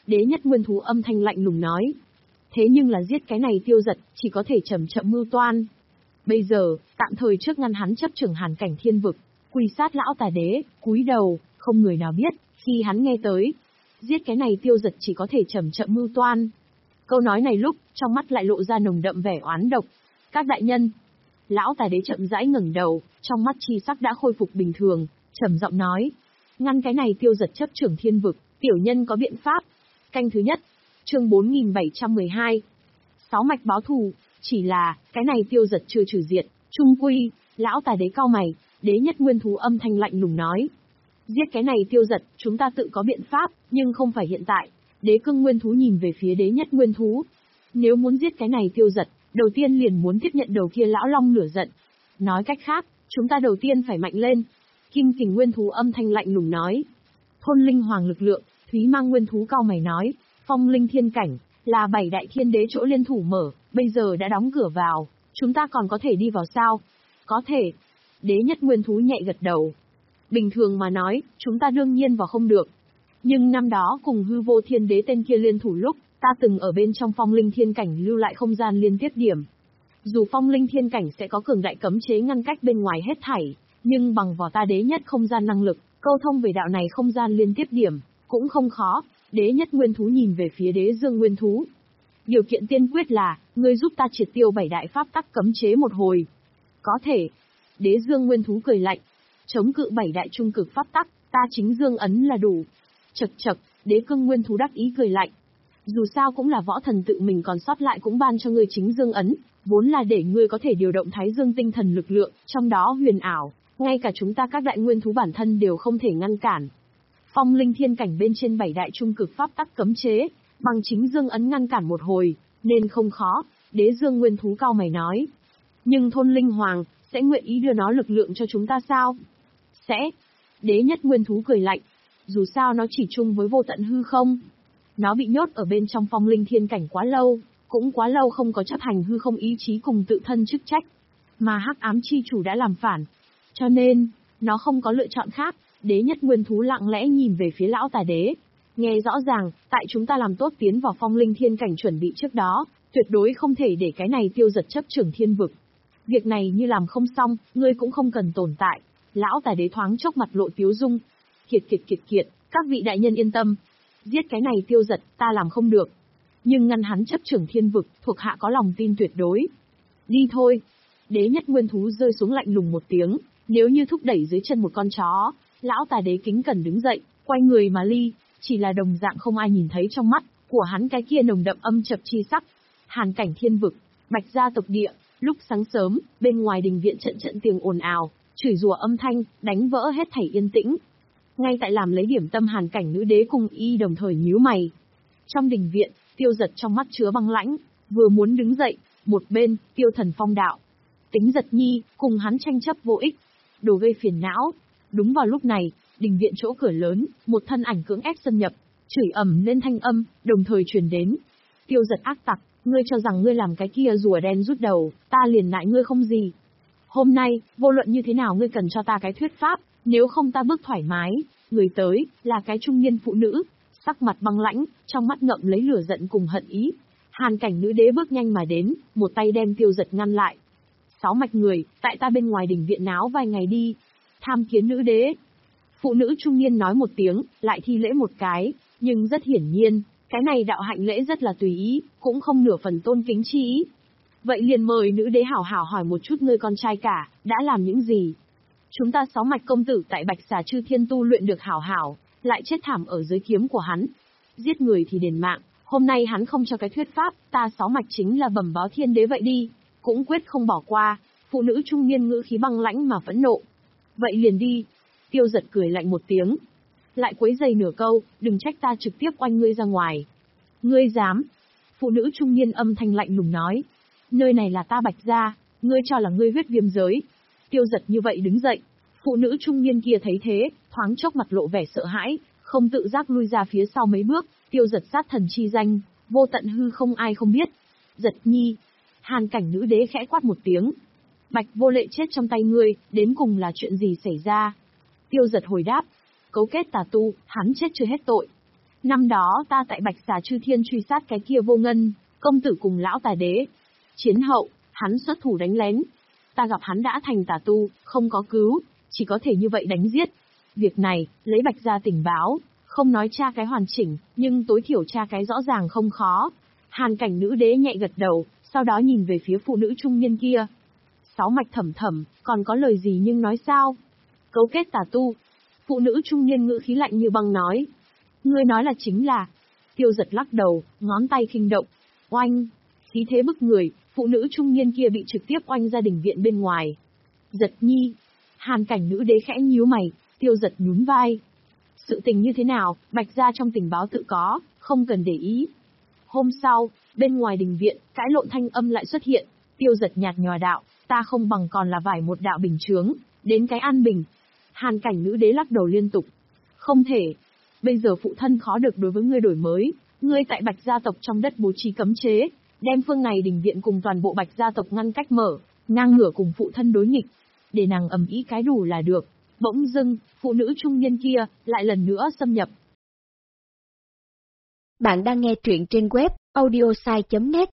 Đế nhất nguyên thú âm thanh lạnh lùng nói. Thế nhưng là giết cái này Tiêu Giật, chỉ có thể chậm chậm mưu toan. Bây giờ, tạm thời trước ngăn hắn chấp trưởng hàn cảnh thiên vực, quỳ sát lão tà đế, cúi đầu, không người nào biết, khi hắn nghe tới. Giết cái này Tiêu Giật chỉ có thể chậm chậm mưu toan. Câu nói này lúc, trong mắt lại lộ ra nồng đậm vẻ oán độc. Các đại nhân. Lão tà đế chậm rãi ngẩng đầu, trong mắt chi sắc đã khôi phục bình thường, trầm giọng nói. Ngăn cái này Tiêu Giật chấp trưởng thiên vực, tiểu nhân có biện pháp. Canh thứ nhất. Chương bốn nghìn bảy trăm mười hai. Sáu mạch báo thù, chỉ là, cái này Tiêu Giật chưa trừ diệt, trung quy, lão tà đế cau mày, đế nhất nguyên thú âm thanh lạnh lùng nói. Giết cái này Tiêu Giật, chúng ta tự có biện pháp, nhưng không phải hiện tại. Đế cương nguyên thú nhìn về phía đế nhất nguyên thú. Nếu muốn giết cái này Tiêu Giật, đầu tiên liền muốn tiếp nhận đầu kia lão long lửa giận. Nói cách khác, chúng ta đầu tiên phải mạnh lên. Kim kình nguyên thú âm thanh lạnh lùng nói. Thôn linh hoàng lực lượng, Thúy mang nguyên thú cau mày nói. Phong linh thiên cảnh, là bảy đại thiên đế chỗ liên thủ mở, bây giờ đã đóng cửa vào, chúng ta còn có thể đi vào sao? Có thể. Đế nhất nguyên thú nhẹ gật đầu. Bình thường mà nói, chúng ta đương nhiên vào không được. Nhưng năm đó cùng hư vô thiên đế tên kia liên thủ lúc, ta từng ở bên trong phong linh thiên cảnh lưu lại không gian liên tiếp điểm. Dù phong linh thiên cảnh sẽ có cường đại cấm chế ngăn cách bên ngoài hết thảy, nhưng bằng vào ta đế nhất không gian năng lực, câu thông về đạo này không gian liên tiếp điểm, cũng không khó. Đế nhất nguyên thú nhìn về phía đế dương nguyên thú. Điều kiện tiên quyết là, ngươi giúp ta triệt tiêu bảy đại pháp tắc cấm chế một hồi. Có thể. Đế dương nguyên thú cười lạnh. Chống cự bảy đại trung cực pháp tắc, ta chính dương ấn là đủ. Chật chật, đế cương nguyên thú đắc ý cười lạnh. Dù sao cũng là võ thần tự mình còn sót lại cũng ban cho ngươi chính dương ấn, vốn là để ngươi có thể điều động thái dương tinh thần lực lượng, trong đó huyền ảo, ngay cả chúng ta các đại nguyên thú bản thân đều không thể ngăn cản. Phong linh thiên cảnh bên trên bảy đại trung cực pháp tắc cấm chế, bằng chính dương ấn ngăn cản một hồi, nên không khó, đế dương nguyên thú cao mày nói. Nhưng thôn linh hoàng, sẽ nguyện ý đưa nó lực lượng cho chúng ta sao? Sẽ. Đế nhất nguyên thú cười lạnh. Dù sao nó chỉ chung với vô tận hư không. Nó bị nhốt ở bên trong phong linh thiên cảnh quá lâu, cũng quá lâu không có chấp hành hư không ý chí cùng tự thân chức trách. Mà hắc ám chi chủ đã làm phản. Cho nên, nó không có lựa chọn khác. Đế nhất nguyên thú lặng lẽ nhìn về phía lão tà đế. Nghe rõ ràng, tại chúng ta làm tốt tiến vào phong linh thiên cảnh chuẩn bị trước đó, tuyệt đối không thể để cái này Tiêu Giật chấp trưởng thiên vực. Việc này như làm không xong, ngươi cũng không cần tồn tại. Lão tà đế thoáng chốc mặt lộ tiếu dung. Kiệt kiệt kiệt kiệt, các vị đại nhân yên tâm. Giết cái này Tiêu Giật, ta làm không được. Nhưng ngăn hắn chấp trưởng thiên vực, thuộc hạ có lòng tin tuyệt đối. Đi thôi. Đế nhất nguyên thú rơi xuống lạnh lùng một tiếng, nếu như thúc đẩy dưới chân một con chó. Lão tà đế kính cẩn đứng dậy, quay người mà ly, chỉ là đồng dạng không ai nhìn thấy trong mắt của hắn cái kia nồng đậm âm chập chi sắc. Hàn cảnh thiên vực, Bạch gia tộc địa, lúc sáng sớm, bên ngoài đình viện trận trận tiếng ồn ào, chửi rủa âm thanh, đánh vỡ hết thảy yên tĩnh. Ngay tại làm lấy điểm tâm hàn cảnh nữ đế cùng y đồng thời nhíu mày. Trong đình viện, Tiêu Giật trong mắt chứa băng lãnh, vừa muốn đứng dậy, một bên, Tiêu Thần phong đạo. Tính Giật nhi, cùng hắn tranh chấp vô ích, đồ gây phiền não. Đúng vào lúc này, đình viện chỗ cửa lớn, một thân ảnh cưỡng ép xâm nhập, chửi ầm lên thanh âm, đồng thời truyền đến. Tiêu Giật ác tặc, ngươi cho rằng ngươi làm cái kia rùa đen rút đầu, ta liền nại ngươi không gì. Hôm nay, vô luận như thế nào ngươi cần cho ta cái thuyết pháp, nếu không ta bước thoải mái. Người tới, là cái trung niên phụ nữ, sắc mặt băng lãnh, trong mắt ngậm lấy lửa giận cùng hận ý. Hàn cảnh nữ đế bước nhanh mà đến, một tay đem Tiêu Giật ngăn lại. Sáu mạch người, tại ta bên ngoài đình viện náo vài ngày đi. Tham kiến nữ đế. Phụ nữ trung niên nói một tiếng, lại thi lễ một cái, nhưng rất hiển nhiên, cái này đạo hạnh lễ rất là tùy ý, cũng không nửa phần tôn kính chi ý. Vậy liền mời nữ đế hảo hảo hỏi một chút ngươi con trai cả, đã làm những gì? Chúng ta sáu mạch công tử tại Bạch Xà Chư Thiên tu luyện được hảo hảo, lại chết thảm ở dưới kiếm của hắn. Giết người thì đền mạng, hôm nay hắn không cho cái thuyết pháp, ta sáu mạch chính là bẩm báo thiên đế vậy đi, cũng quyết không bỏ qua. Phụ nữ trung niên ngữ khí băng lãnh mà phẫn nộ. Vậy liền đi. Tiêu Giật cười lạnh một tiếng. Lại quấy giày nửa câu, đừng trách ta trực tiếp oanh ngươi ra ngoài. Ngươi dám. Phụ nữ trung niên âm thanh lạnh lùng nói. Nơi này là ta Bạch gia, ngươi cho là ngươi huyết viêm giới. Tiêu Giật như vậy đứng dậy. Phụ nữ trung niên kia thấy thế, thoáng chốc mặt lộ vẻ sợ hãi, không tự giác lui ra phía sau mấy bước. Tiêu Giật sát thần chi danh, vô tận hư không ai không biết. Giật nhi. Hàn cảnh nữ đế khẽ quát một tiếng. Bạch vô lệ chết trong tay ngươi, đến cùng là chuyện gì xảy ra? Tiêu Giật hồi đáp. Cấu kết tà tu, hắn chết chưa hết tội. Năm đó ta tại Bạch Xà Chư Thiên truy sát cái kia Vô Ngân, công tử cùng lão tà đế. Chiến hậu, hắn xuất thủ đánh lén. Ta gặp hắn đã thành tà tu, không có cứu, chỉ có thể như vậy đánh giết. Việc này, lấy Bạch gia tình báo, không nói tra cái hoàn chỉnh, nhưng tối thiểu tra cái rõ ràng không khó. Hàn cảnh nữ đế nhẹ gật đầu, sau đó nhìn về phía phụ nữ trung niên kia. Sáu mạch thẩm thẩm, còn có lời gì nhưng nói sao? Cấu kết tà tu. Phụ nữ trung niên ngữ khí lạnh như băng nói. Ngươi nói là chính là. Tiêu Giật lắc đầu, ngón tay khinh động. Oanh! Khí thế bức người, phụ nữ trung niên kia bị trực tiếp oanh ra đình viện bên ngoài. Giật nhi! Hàn cảnh nữ đế khẽ nhíu mày, Tiêu Giật nhún vai. Sự tình như thế nào, Bạch gia trong tình báo tự có, không cần để ý. Hôm sau, bên ngoài đình viện, cãi lộn thanh âm lại xuất hiện. Tiêu Giật nhạt nhòa đạo, ta không bằng còn là vải một đạo bình chướng, đến cái an bình. Hàn cảnh nữ đế lắc đầu liên tục. Không thể. Bây giờ phụ thân khó được đối với ngươi đổi mới, ngươi tại Bạch gia tộc trong đất bố trí cấm chế, đem phương này đình viện cùng toàn bộ Bạch gia tộc ngăn cách mở, ngang ngửa cùng phụ thân đối nghịch. Để nàng ầm ĩ cái đủ là được. Bỗng dưng, phụ nữ trung niên kia, lại lần nữa xâm nhập. Bạn đang nghe truyện trên web audiosai chấm net.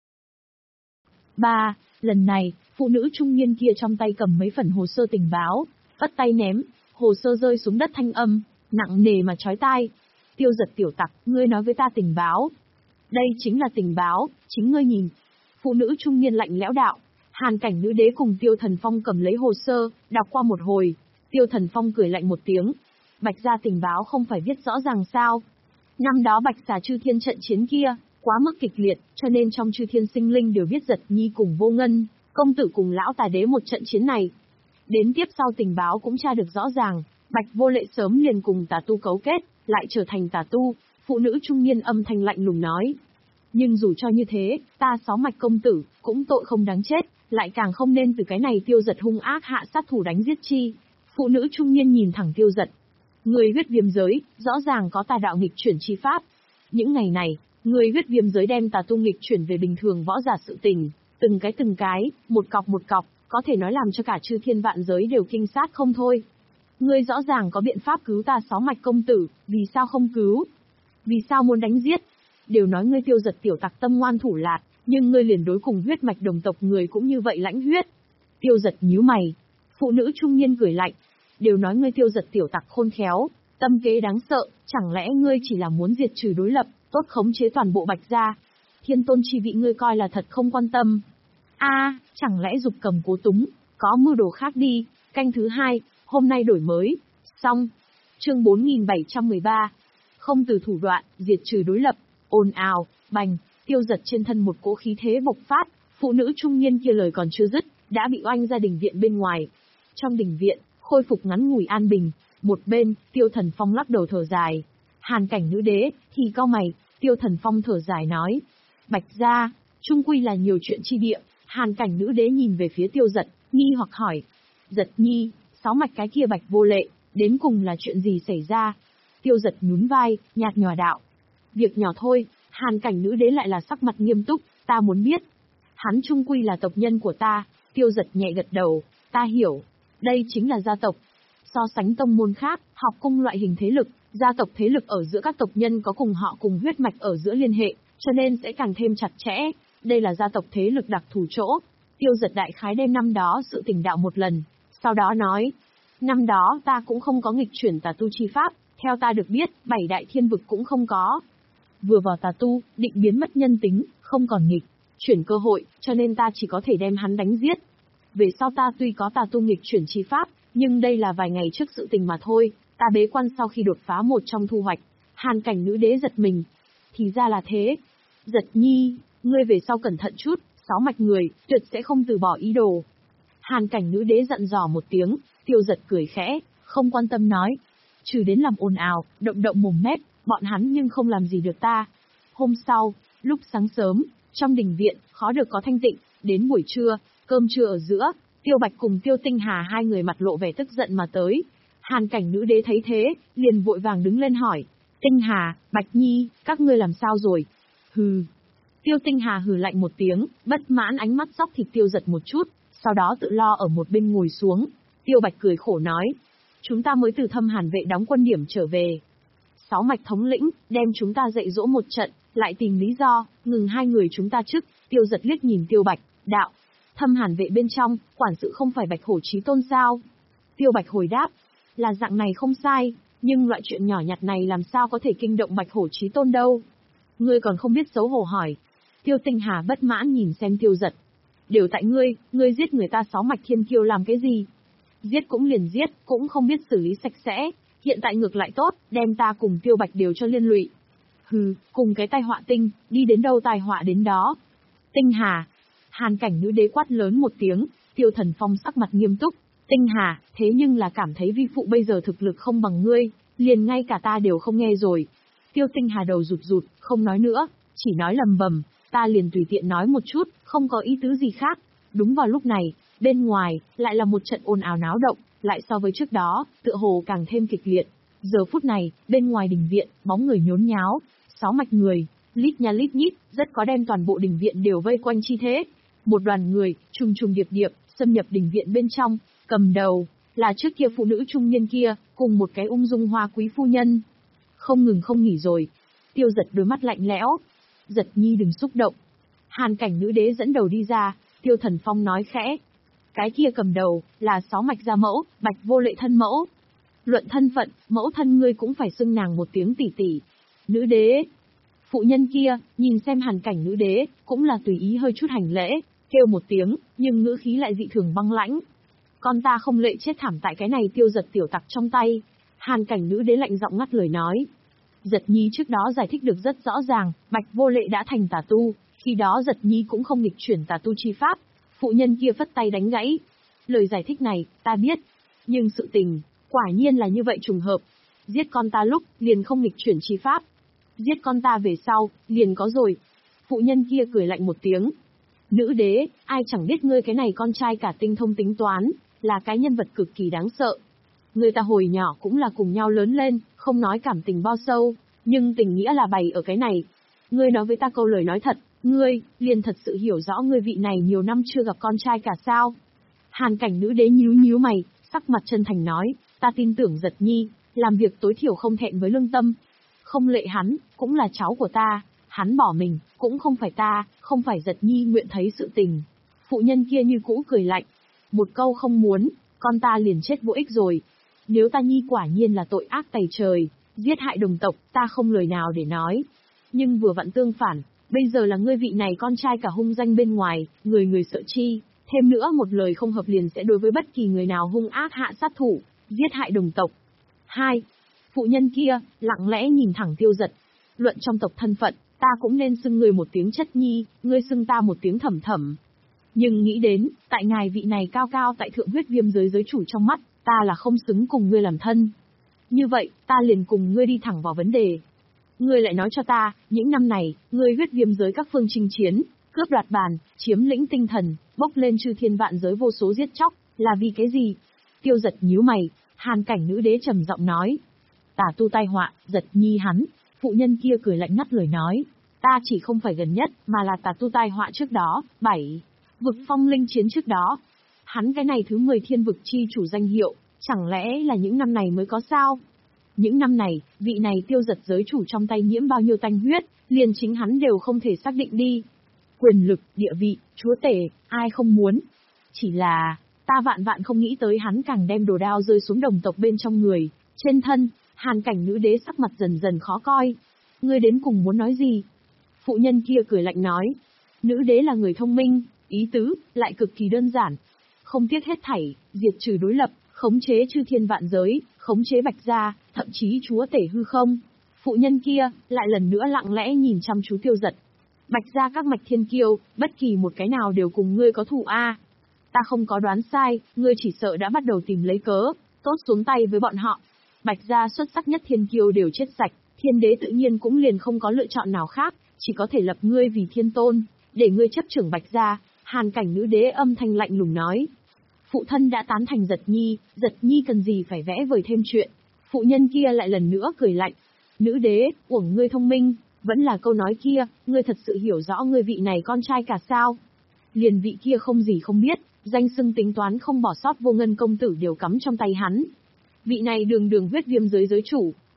ba. Lần này, phụ nữ trung niên kia trong tay cầm mấy phần hồ sơ tình báo, vắt tay ném, hồ sơ rơi xuống đất thanh âm, nặng nề mà chói tai. Tiêu Giật tiểu tặc, ngươi nói với ta tình báo. Đây chính là tình báo, chính ngươi nhìn. Phụ nữ trung niên lạnh lẽo đạo. Hàn cảnh nữ đế cùng Tiêu Thần Phong cầm lấy hồ sơ, đọc qua một hồi. Tiêu Thần Phong cười lạnh một tiếng. Bạch gia tình báo không phải viết rõ ràng sao? Năm đó Bạch Xà Chư Thiên trận chiến kia, quá mức kịch liệt, cho nên trong Chư Thiên sinh linh đều viết Giật nhi cùng Vô Ngân, công tử cùng lão tà đế một trận chiến này. Đến tiếp sau tình báo cũng tra được rõ ràng, Bạch Vô Lệ sớm liền cùng tà tu cấu kết, lại trở thành tà tu. Phụ nữ trung niên âm thanh lạnh lùng nói. Nhưng dù cho như thế, ta sáu mạch công tử, cũng tội không đáng chết, lại càng không nên từ cái này Tiêu Giật hung ác hạ sát thủ đánh giết chi. Phụ nữ trung niên nhìn thẳng Tiêu Giật. Người huyết viêm giới, rõ ràng có tà đạo nghịch chuyển chi pháp. Những ngày này, người huyết viêm giới đem tà tu nghịch chuyển về bình thường võ giả sự tình, từng cái từng cái, một cọc một cọc, có thể nói làm cho cả chư thiên vạn giới đều kinh sát không thôi. Ngươi rõ ràng có biện pháp cứu ta sáu mạch công tử, vì sao không cứu? Vì sao muốn đánh giết? Đều nói ngươi Tiêu Giật tiểu tặc tâm ngoan thủ lạt, nhưng ngươi liền đối cùng huyết mạch đồng tộc người cũng như vậy lãnh huyết. Tiêu Giật nhíu mày. Phụ nữ trung niên cười lạnh. Đều nói ngươi Tiêu Giật tiểu tặc khôn khéo, tâm kế đáng sợ, chẳng lẽ ngươi chỉ là muốn diệt trừ đối lập, tốt khống chế toàn bộ Bạch gia? Thiên tôn chi vị ngươi coi là thật không quan tâm. A, à, chẳng lẽ dục cầm cố túng, có mưu đồ khác đi. Canh thứ hai, hôm nay đổi mới. Xong. Chương bốn nghìn bảy trăm mười ba. Không từ thủ đoạn, diệt trừ đối lập. Ồn ào, bành, Tiêu Giật trên thân một cỗ khí thế bộc phát, phụ nữ trung niên kia lời còn chưa dứt, đã bị oanh ra đình viện bên ngoài. Trong đình viện, khôi phục ngắn ngủi an bình, một bên, Tiêu Thần Phong lắc đầu thở dài. Hàn cảnh nữ đế, thì cau mày, Tiêu Thần Phong thở dài nói. Bạch gia, trung quy là nhiều chuyện chi địa. Hàn cảnh nữ đế nhìn về phía Tiêu Giật, nghi hoặc hỏi. Giật nhi, sáu mạch cái kia Bạch Vô Lệ, đến cùng là chuyện gì xảy ra? Tiêu Giật nhún vai, nhạt nhòa đạo. Việc nhỏ thôi. Hàn cảnh nữ đế lại là sắc mặt nghiêm túc, ta muốn biết. Hắn trung quy là tộc nhân của ta. Tiêu Giật nhẹ gật đầu, ta hiểu. Đây chính là gia tộc. So sánh tông môn khác, học cung loại hình thế lực, gia tộc thế lực ở giữa các tộc nhân có cùng họ cùng huyết mạch ở giữa liên hệ, cho nên sẽ càng thêm chặt chẽ. Đây là gia tộc thế lực đặc thù chỗ. Tiêu Giật đại khái đem năm đó sự tình đạo một lần, sau đó nói. Năm đó ta cũng không có nghịch chuyển tà tu chi pháp, theo ta được biết, bảy đại thiên vực cũng không có. Vừa vào tà tu, định biến mất nhân tính, không còn nghịch chuyển cơ hội, cho nên ta chỉ có thể đem hắn đánh giết. Về sau ta tuy có tà tu nghịch chuyển chi pháp, nhưng đây là vài ngày trước sự tình mà thôi, ta bế quan sau khi đột phá một trong thu hoạch. Hàn cảnh nữ đế giật mình. Thì ra là thế. Giật nhi, ngươi về sau cẩn thận chút, sáu mạch người, tuyệt sẽ không từ bỏ ý đồ. Hàn cảnh nữ đế dặn dò một tiếng, Tiêu Giật cười khẽ, không quan tâm nói. Trừ đến làm ồn ào, động động mồm mép, bọn hắn nhưng không làm gì được ta. Hôm sau, lúc sáng sớm, trong đình viện, khó được có thanh tịnh, đến buổi trưa, cơm trưa ở giữa, Tiêu Bạch cùng Tiêu Tinh Hà hai người mặt lộ vẻ tức giận mà tới. Hàn cảnh nữ đế thấy thế, liền vội vàng đứng lên hỏi. Tinh Hà, Bạch Nhi, các ngươi làm sao rồi? Hừ. Tiêu Tinh Hà hừ lạnh một tiếng, bất mãn ánh mắt xóc thịt Tiêu Giật một chút, sau đó tự lo ở một bên ngồi xuống. Tiêu Bạch cười khổ nói. Chúng ta mới từ Thâm Hàn vệ đóng quân điểm trở về. sáu mạch thống lĩnh, đem chúng ta dạy dỗ một trận, lại tìm lý do, ngừng hai người chúng ta trước. Tiêu Giật liếc nhìn Tiêu Bạch, đạo. Thâm Hàn vệ bên trong, quản sự không phải Bạch Hổ Chí Tôn sao? Tiêu Bạch hồi đáp, là dạng này không sai, nhưng loại chuyện nhỏ nhặt này làm sao có thể kinh động Bạch Hổ Chí Tôn đâu? Ngươi còn không biết xấu hổ hỏi. Tiêu Tinh Hà bất mãn nhìn xem Tiêu Giật. Đều tại ngươi, ngươi giết người ta sáu mạch thiên kiêu làm cái gì? Giết cũng liền giết, cũng không biết xử lý sạch sẽ, hiện tại ngược lại tốt, đem ta cùng Tiêu Bạch đều cho liên lụy. Hừ, cùng cái tai họa tinh, đi đến đâu tai họa đến đó. Tinh Hà. Hàn Cảnh nữ đế quát lớn một tiếng, Tiêu Thần Phong sắc mặt nghiêm túc. Tinh Hà, thế nhưng là cảm thấy vi phụ bây giờ thực lực không bằng ngươi, liền ngay cả ta đều không nghe rồi. Tiêu Tinh Hà đầu rụt rụt, không nói nữa, chỉ nói lầm bầm, ta liền tùy tiện nói một chút, không có ý tứ gì khác. Đúng vào lúc này, bên ngoài, lại là một trận ồn ào náo động, lại so với trước đó, tựa hồ càng thêm kịch liệt. Giờ phút này, bên ngoài đình viện, bóng người nhốn nháo, sáu mạch người, lít nha lít nhít, rất có đem toàn bộ đình viện đều vây quanh chi thế. Một đoàn người, trùng trùng điệp điệp, xâm nhập đình viện bên trong, cầm đầu, là trước kia phụ nữ trung niên kia, cùng một cái ung dung hoa quý phu nhân. Không ngừng không nghỉ rồi. Tiêu Giật đôi mắt lạnh lẽo. Giật nhi đừng xúc động. Hàn Cảnh nữ đế dẫn đầu đi ra, Tiêu Thần Phong nói khẽ. Cái kia cầm đầu, là sáu mạch gia mẫu, Bạch Vô Lệ thân mẫu. Luận thân phận, mẫu thân ngươi cũng phải xưng nàng một tiếng tỷ tỷ. Nữ đế. Phụ nhân kia, nhìn xem Hàn Cảnh nữ đế, cũng là tùy ý hơi chút hành lễ, kêu một tiếng, nhưng ngữ khí lại dị thường băng lãnh. Con ta không lệ chết thảm tại cái này Tiêu Giật tiểu tặc trong tay. Hàn Cảnh nữ đế lạnh giọng ngắt lời nói. Giật nhi trước đó giải thích được rất rõ ràng, Bạch Vô Lệ đã thành tà tu, khi đó Giật nhi cũng không nghịch chuyển tà tu chi pháp. Phụ nhân kia phất tay đánh gãy. Lời giải thích này, ta biết. Nhưng sự tình, quả nhiên là như vậy trùng hợp. Giết con ta lúc, liền không nghịch chuyển chi pháp. Giết con ta về sau, liền có rồi. Phụ nhân kia cười lạnh một tiếng. Nữ đế, ai chẳng biết ngươi cái này con trai cả tinh thông tính toán, là cái nhân vật cực kỳ đáng sợ. Người ta hồi nhỏ cũng là cùng nhau lớn lên, không nói cảm tình bao sâu, nhưng tình nghĩa là bày ở cái này. Ngươi nói với ta câu lời nói thật, ngươi, liền thật sự hiểu rõ ngươi vị này nhiều năm chưa gặp con trai cả sao. Hàn Cảnh nữ đế nhíu nhíu mày, sắc mặt chân thành nói, ta tin tưởng Giật nhi, làm việc tối thiểu không thẹn với lương tâm. Không lệ hắn, cũng là cháu của ta, hắn bỏ mình, cũng không phải ta, không phải Giật nhi nguyện thấy sự tình. Phụ nhân kia như cũ cười lạnh, một câu không muốn, con ta liền chết vô ích rồi. Nếu ta nhi quả nhiên là tội ác tày trời, giết hại đồng tộc, ta không lời nào để nói. Nhưng vừa vặn tương phản, bây giờ là ngươi vị này con trai cả hung danh bên ngoài, người người sợ chi, thêm nữa một lời không hợp liền sẽ đối với bất kỳ người nào hung ác hạ sát thủ, giết hại đồng tộc. Hai, phụ nhân kia, lặng lẽ nhìn thẳng Tiêu Giật. Luận trong tộc thân phận, ta cũng nên xưng ngươi một tiếng chất nhi, ngươi xưng ta một tiếng thẩm thẩm. Nhưng nghĩ đến, tại ngài vị này cao cao tại thượng huyết viêm giới giới chủ trong mắt, ta là không xứng cùng ngươi làm thân. Như vậy, ta liền cùng ngươi đi thẳng vào vấn đề. Ngươi lại nói cho ta, những năm này, ngươi huyết viêm giới các phương chinh chiến, cướp đoạt bàn, chiếm lĩnh tinh thần, bốc lên chư thiên vạn giới vô số giết chóc, là vì cái gì? Tiêu Giật nhíu mày, Hàn Cảnh nữ đế trầm giọng nói. Tà tu tai họa, Giật nhi hắn. Phụ nhân kia cười lạnh ngắt lời nói. Ta chỉ không phải gần nhất, mà là tà tu tai họa trước đó, bảy. Vực phong linh chiến trước đó. Hắn cái này thứ mười thiên vực chi chủ danh hiệu, chẳng lẽ là những năm này mới có sao? Những năm này, vị này Tiêu Giật giới chủ trong tay nhiễm bao nhiêu tanh huyết, liền chính hắn đều không thể xác định đi. Quyền lực, địa vị, chúa tể, ai không muốn. Chỉ là, ta vạn vạn không nghĩ tới hắn càng đem đồ đao rơi xuống đồng tộc bên trong người, trên thân. Hàn Cảnh nữ đế sắc mặt dần dần khó coi. Ngươi đến cùng muốn nói gì? Phụ nhân kia cười lạnh nói. Nữ đế là người thông minh, ý tứ, lại cực kỳ đơn giản. Không tiếc hết thảy, diệt trừ đối lập, khống chế chư thiên vạn giới, khống chế Bạch gia, thậm chí chúa tể hư không. Phụ nhân kia, lại lần nữa lặng lẽ nhìn chăm chú Tiêu Giật. Bạch gia các mạch thiên kiêu, bất kỳ một cái nào đều cùng ngươi có thù a. Ta không có đoán sai, ngươi chỉ sợ đã bắt đầu tìm lấy cớ, tốt xuống tay với bọn họ. Bạch gia xuất sắc nhất thiên kiêu đều chết sạch, thiên đế tự nhiên cũng liền không có lựa chọn nào khác, chỉ có thể lập ngươi vì thiên tôn, để ngươi chấp trưởng Bạch gia. Hàn Cảnh nữ đế âm thanh lạnh lùng nói. Phụ thân đã tán thành Giật nhi, Giật nhi cần gì phải vẽ vời thêm chuyện. Phụ nhân kia lại lần nữa cười lạnh. Nữ đế, uổng ngươi thông minh, vẫn là câu nói kia, ngươi thật sự hiểu rõ ngươi vị này con trai cả sao. Liền vị kia không gì không biết, danh xưng tính toán không bỏ sót vô ngân công tử đều cắm trong tay hắn. Vị này đường đường huyết viêm giới giới chủ,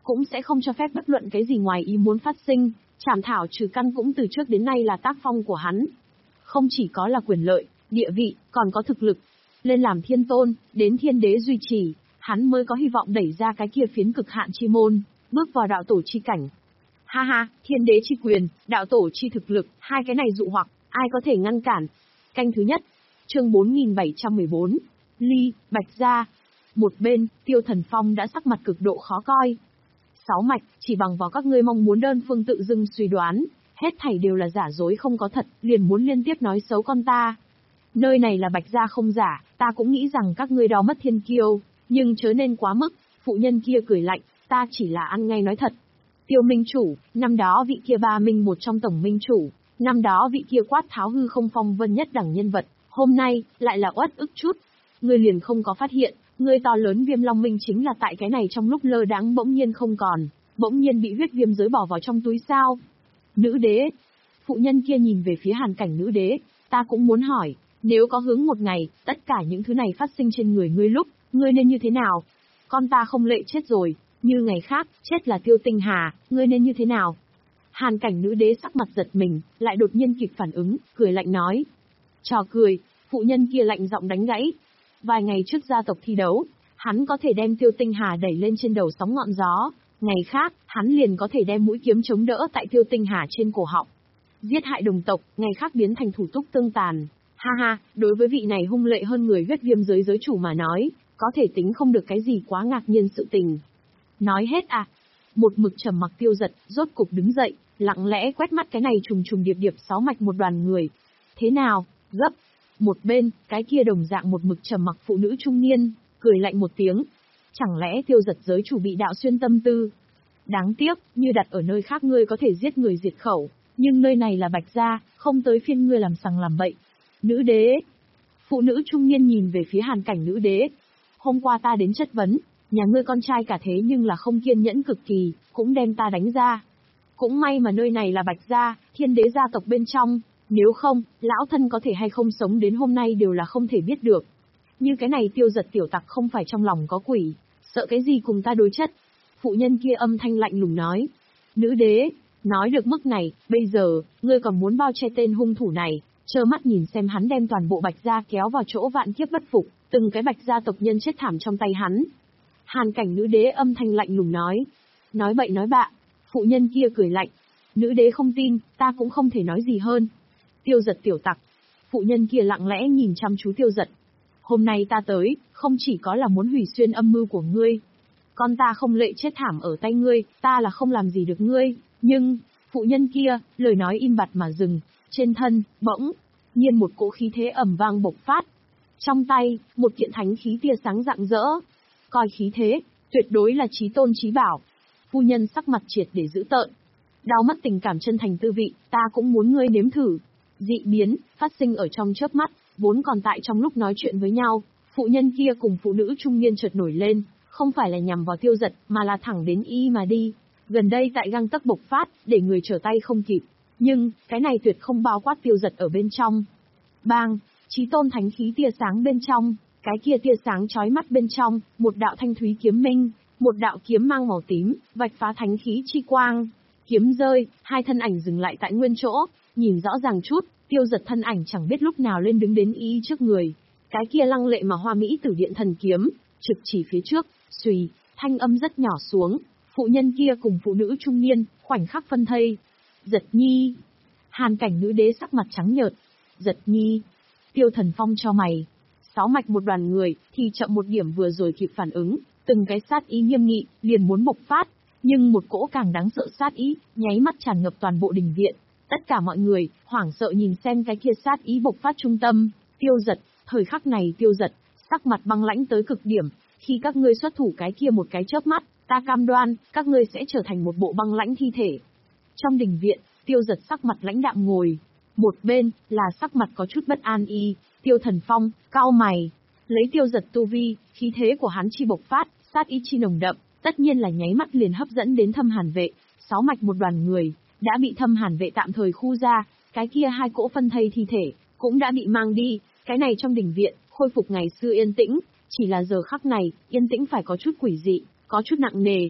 cũng sẽ không cho phép bất luận cái gì ngoài ý muốn phát sinh, trảm thảo trừ căn cũng từ trước đến nay là tác phong của hắn. Không chỉ có là quyền lợi, địa vị, còn có thực lực. Lên làm thiên tôn, đến thiên đế duy trì, hắn mới có hy vọng đẩy ra cái kia phiến cực hạn chi môn, bước vào đạo tổ chi cảnh. Ha ha, thiên đế chi quyền, đạo tổ chi thực lực, hai cái này dụ hoặc, ai có thể ngăn cản. Canh thứ nhất, chương bốn nghìn bảy trăm mười bốn, Ly, Bạch Gia. Một bên, Tiêu Thần Phong đã sắc mặt cực độ khó coi. Sáu mạch, chỉ bằng vào các ngươi mong muốn đơn phương tự dưng suy đoán, hết thảy đều là giả dối không có thật, liền muốn liên tiếp nói xấu con ta. Nơi này là Bạch Gia không giả, ta cũng nghĩ rằng các ngươi đó mất thiên kiêu, nhưng chớ nên quá mức. Phụ nhân kia cười lạnh, ta chỉ là ăn ngay nói thật. Tiêu Minh Chủ, năm đó vị kia ba minh một trong tổng minh chủ, năm đó vị kia quát tháo hư không phong vân nhất đẳng nhân vật, hôm nay, lại là uất ức chút. Ngươi liền không có phát hiện, ngươi to lớn Viêm Long Minh chính là tại cái này trong lúc lơ đãng bỗng nhiên không còn, bỗng nhiên bị huyết viêm giới bỏ vào trong túi sao. Nữ đế. Phụ nhân kia nhìn về phía Hàn Cảnh nữ đế, ta cũng muốn hỏi, nếu có hướng một ngày, tất cả những thứ này phát sinh trên người ngươi lúc, ngươi nên như thế nào? Con ta không lệ chết rồi, như ngày khác, chết là Tiêu Tinh Hà, ngươi nên như thế nào? Hàn Cảnh nữ đế sắc mặt giật mình, lại đột nhiên kịp phản ứng, cười lạnh nói. Trò cười, phụ nhân kia lạnh giọng đánh gãy. Vài ngày trước gia tộc thi đấu, hắn có thể đem Tiêu Tinh Hà đẩy lên trên đầu sóng ngọn gió, ngày khác, hắn liền có thể đem mũi kiếm chống đỡ tại Tiêu Tinh Hà trên cổ họng. Giết hại đồng tộc, ngày khác biến thành thủ túc tương tàn. Ha ha, đối với vị này hung lệ hơn người huyết viêm giới giới chủ mà nói, có thể tính không được cái gì quá ngạc nhiên sự tình. Nói hết à? Một mực trầm mặc Tiêu Giật, rốt cục đứng dậy, lặng lẽ quét mắt cái này trùng trùng điệp điệp sáu mạch một đoàn người. Thế nào, gấp? Một bên, cái kia đồng dạng một mực trầm mặc phụ nữ trung niên, cười lạnh một tiếng. Chẳng lẽ Tiêu Giật giới chủ bị đạo xuyên tâm tư? Đáng tiếc, như đặt ở nơi khác ngươi có thể giết người diệt khẩu, nhưng nơi này là Bạch Gia, không tới phiên ngươi làm sằng làm bậy. Nữ đế. Phụ nữ trung niên nhìn về phía Hàn Cảnh nữ đế. Hôm qua ta đến chất vấn, nhà ngươi con trai cả thế nhưng là không kiên nhẫn cực kỳ, cũng đem ta đánh ra. Cũng may mà nơi này là Bạch Gia, thiên đế gia tộc bên trong, nếu không, lão thân có thể hay không sống đến hôm nay đều là không thể biết được. Như cái này Tiêu Giật tiểu tặc không phải trong lòng có quỷ, sợ cái gì cùng ta đối chất. Phụ nhân kia âm thanh lạnh lùng nói. Nữ đế, nói được mức này, bây giờ, ngươi còn muốn bao che tên hung thủ này, trơ mắt nhìn xem hắn đem toàn bộ Bạch Gia kéo vào chỗ vạn kiếp bất phục, từng cái Bạch Gia tộc nhân chết thảm trong tay hắn. Hàn Cảnh nữ đế âm thanh lạnh lùng nói. Nói bậy nói bạ. Phụ nhân kia cười lạnh. Nữ đế không tin, ta cũng không thể nói gì hơn. Tiêu Giật tiểu tặc. Phụ nhân kia lặng lẽ nhìn chăm chú Tiêu Giật. Hôm nay ta tới, không chỉ có là muốn hủy xuyên âm mưu của ngươi. Con ta không lệ chết thảm ở tay ngươi, ta là không làm gì được ngươi, nhưng, phụ nhân kia, lời nói im bặt mà dừng, trên thân, bỗng, nhiên một cỗ khí thế ầm vang bộc phát. Trong tay, một kiện thánh khí tia sáng rạng rỡ. Coi khí thế, tuyệt đối là chí tôn chí bảo. Phu nhân sắc mặt triệt để giữ tợn. Đau mất tình cảm chân thành tư vị, ta cũng muốn ngươi nếm thử. Dị biến, phát sinh ở trong chớp mắt, vốn còn tại trong lúc nói chuyện với nhau, phụ nhân kia cùng phụ nữ trung niên chợt nổi lên, không phải là nhằm vào Tiêu Giật, mà là thẳng đến y mà đi. Gần đây tại găng tấc bộc phát, để người trở tay không kịp. Nhưng, cái này tuyệt không bao quát Tiêu Giật ở bên trong. Bang, chí tôn thánh khí tia sáng bên trong, cái kia tia sáng chói mắt bên trong, một đạo thanh thúy kiếm minh, một đạo kiếm mang màu tím, vạch phá thánh khí chi quang. Kiếm rơi, hai thân ảnh dừng lại tại nguyên chỗ, nhìn rõ ràng chút, Tiêu Giật thân ảnh chẳng biết lúc nào lên đứng đến y trước người. Cái kia lăng lệ mà hoa mỹ tử điện thần kiếm, trực chỉ phía trước, xùy, thanh âm rất nhỏ xuống, phụ nhân kia cùng phụ nữ trung niên, khoảnh khắc phân thây. Giật nhi. Hàn Cảnh nữ đế sắc mặt trắng nhợt. Giật nhi. Tiêu Thần Phong cho mày. Sáu mạch một đoàn người, thì chậm một điểm vừa rồi kịp phản ứng, từng cái sát ý nghiêm nghị, liền muốn bộc phát, nhưng một cỗ càng đáng sợ sát ý, nháy mắt tràn ngập toàn bộ đình viện. Tất cả mọi người, hoảng sợ nhìn xem cái kia sát ý bộc phát trung tâm, Tiêu Giật, thời khắc này Tiêu Giật, sắc mặt băng lãnh tới cực điểm, khi các ngươi xuất thủ cái kia một cái chớp mắt, ta cam đoan, các ngươi sẽ trở thành một bộ băng lãnh thi thể. Trong đình viện, Tiêu Giật sắc mặt lãnh đạm ngồi, một bên, là sắc mặt có chút bất an y, Tiêu Thần Phong, cau mày, lấy Tiêu Giật tu vi, khí thế của hắn chi bộc phát, sát ý chi nồng đậm, tất nhiên là nháy mắt liền hấp dẫn đến Thâm Hàn vệ, sáu mạch một đoàn người, đã bị Thâm Hàn vệ tạm thời khu ra, cái kia hai cỗ phân thây thi thể, cũng đã bị mang đi, cái này trong đình viện, khôi phục ngày xưa yên tĩnh, chỉ là giờ khắc này, yên tĩnh phải có chút quỷ dị, có chút nặng nề.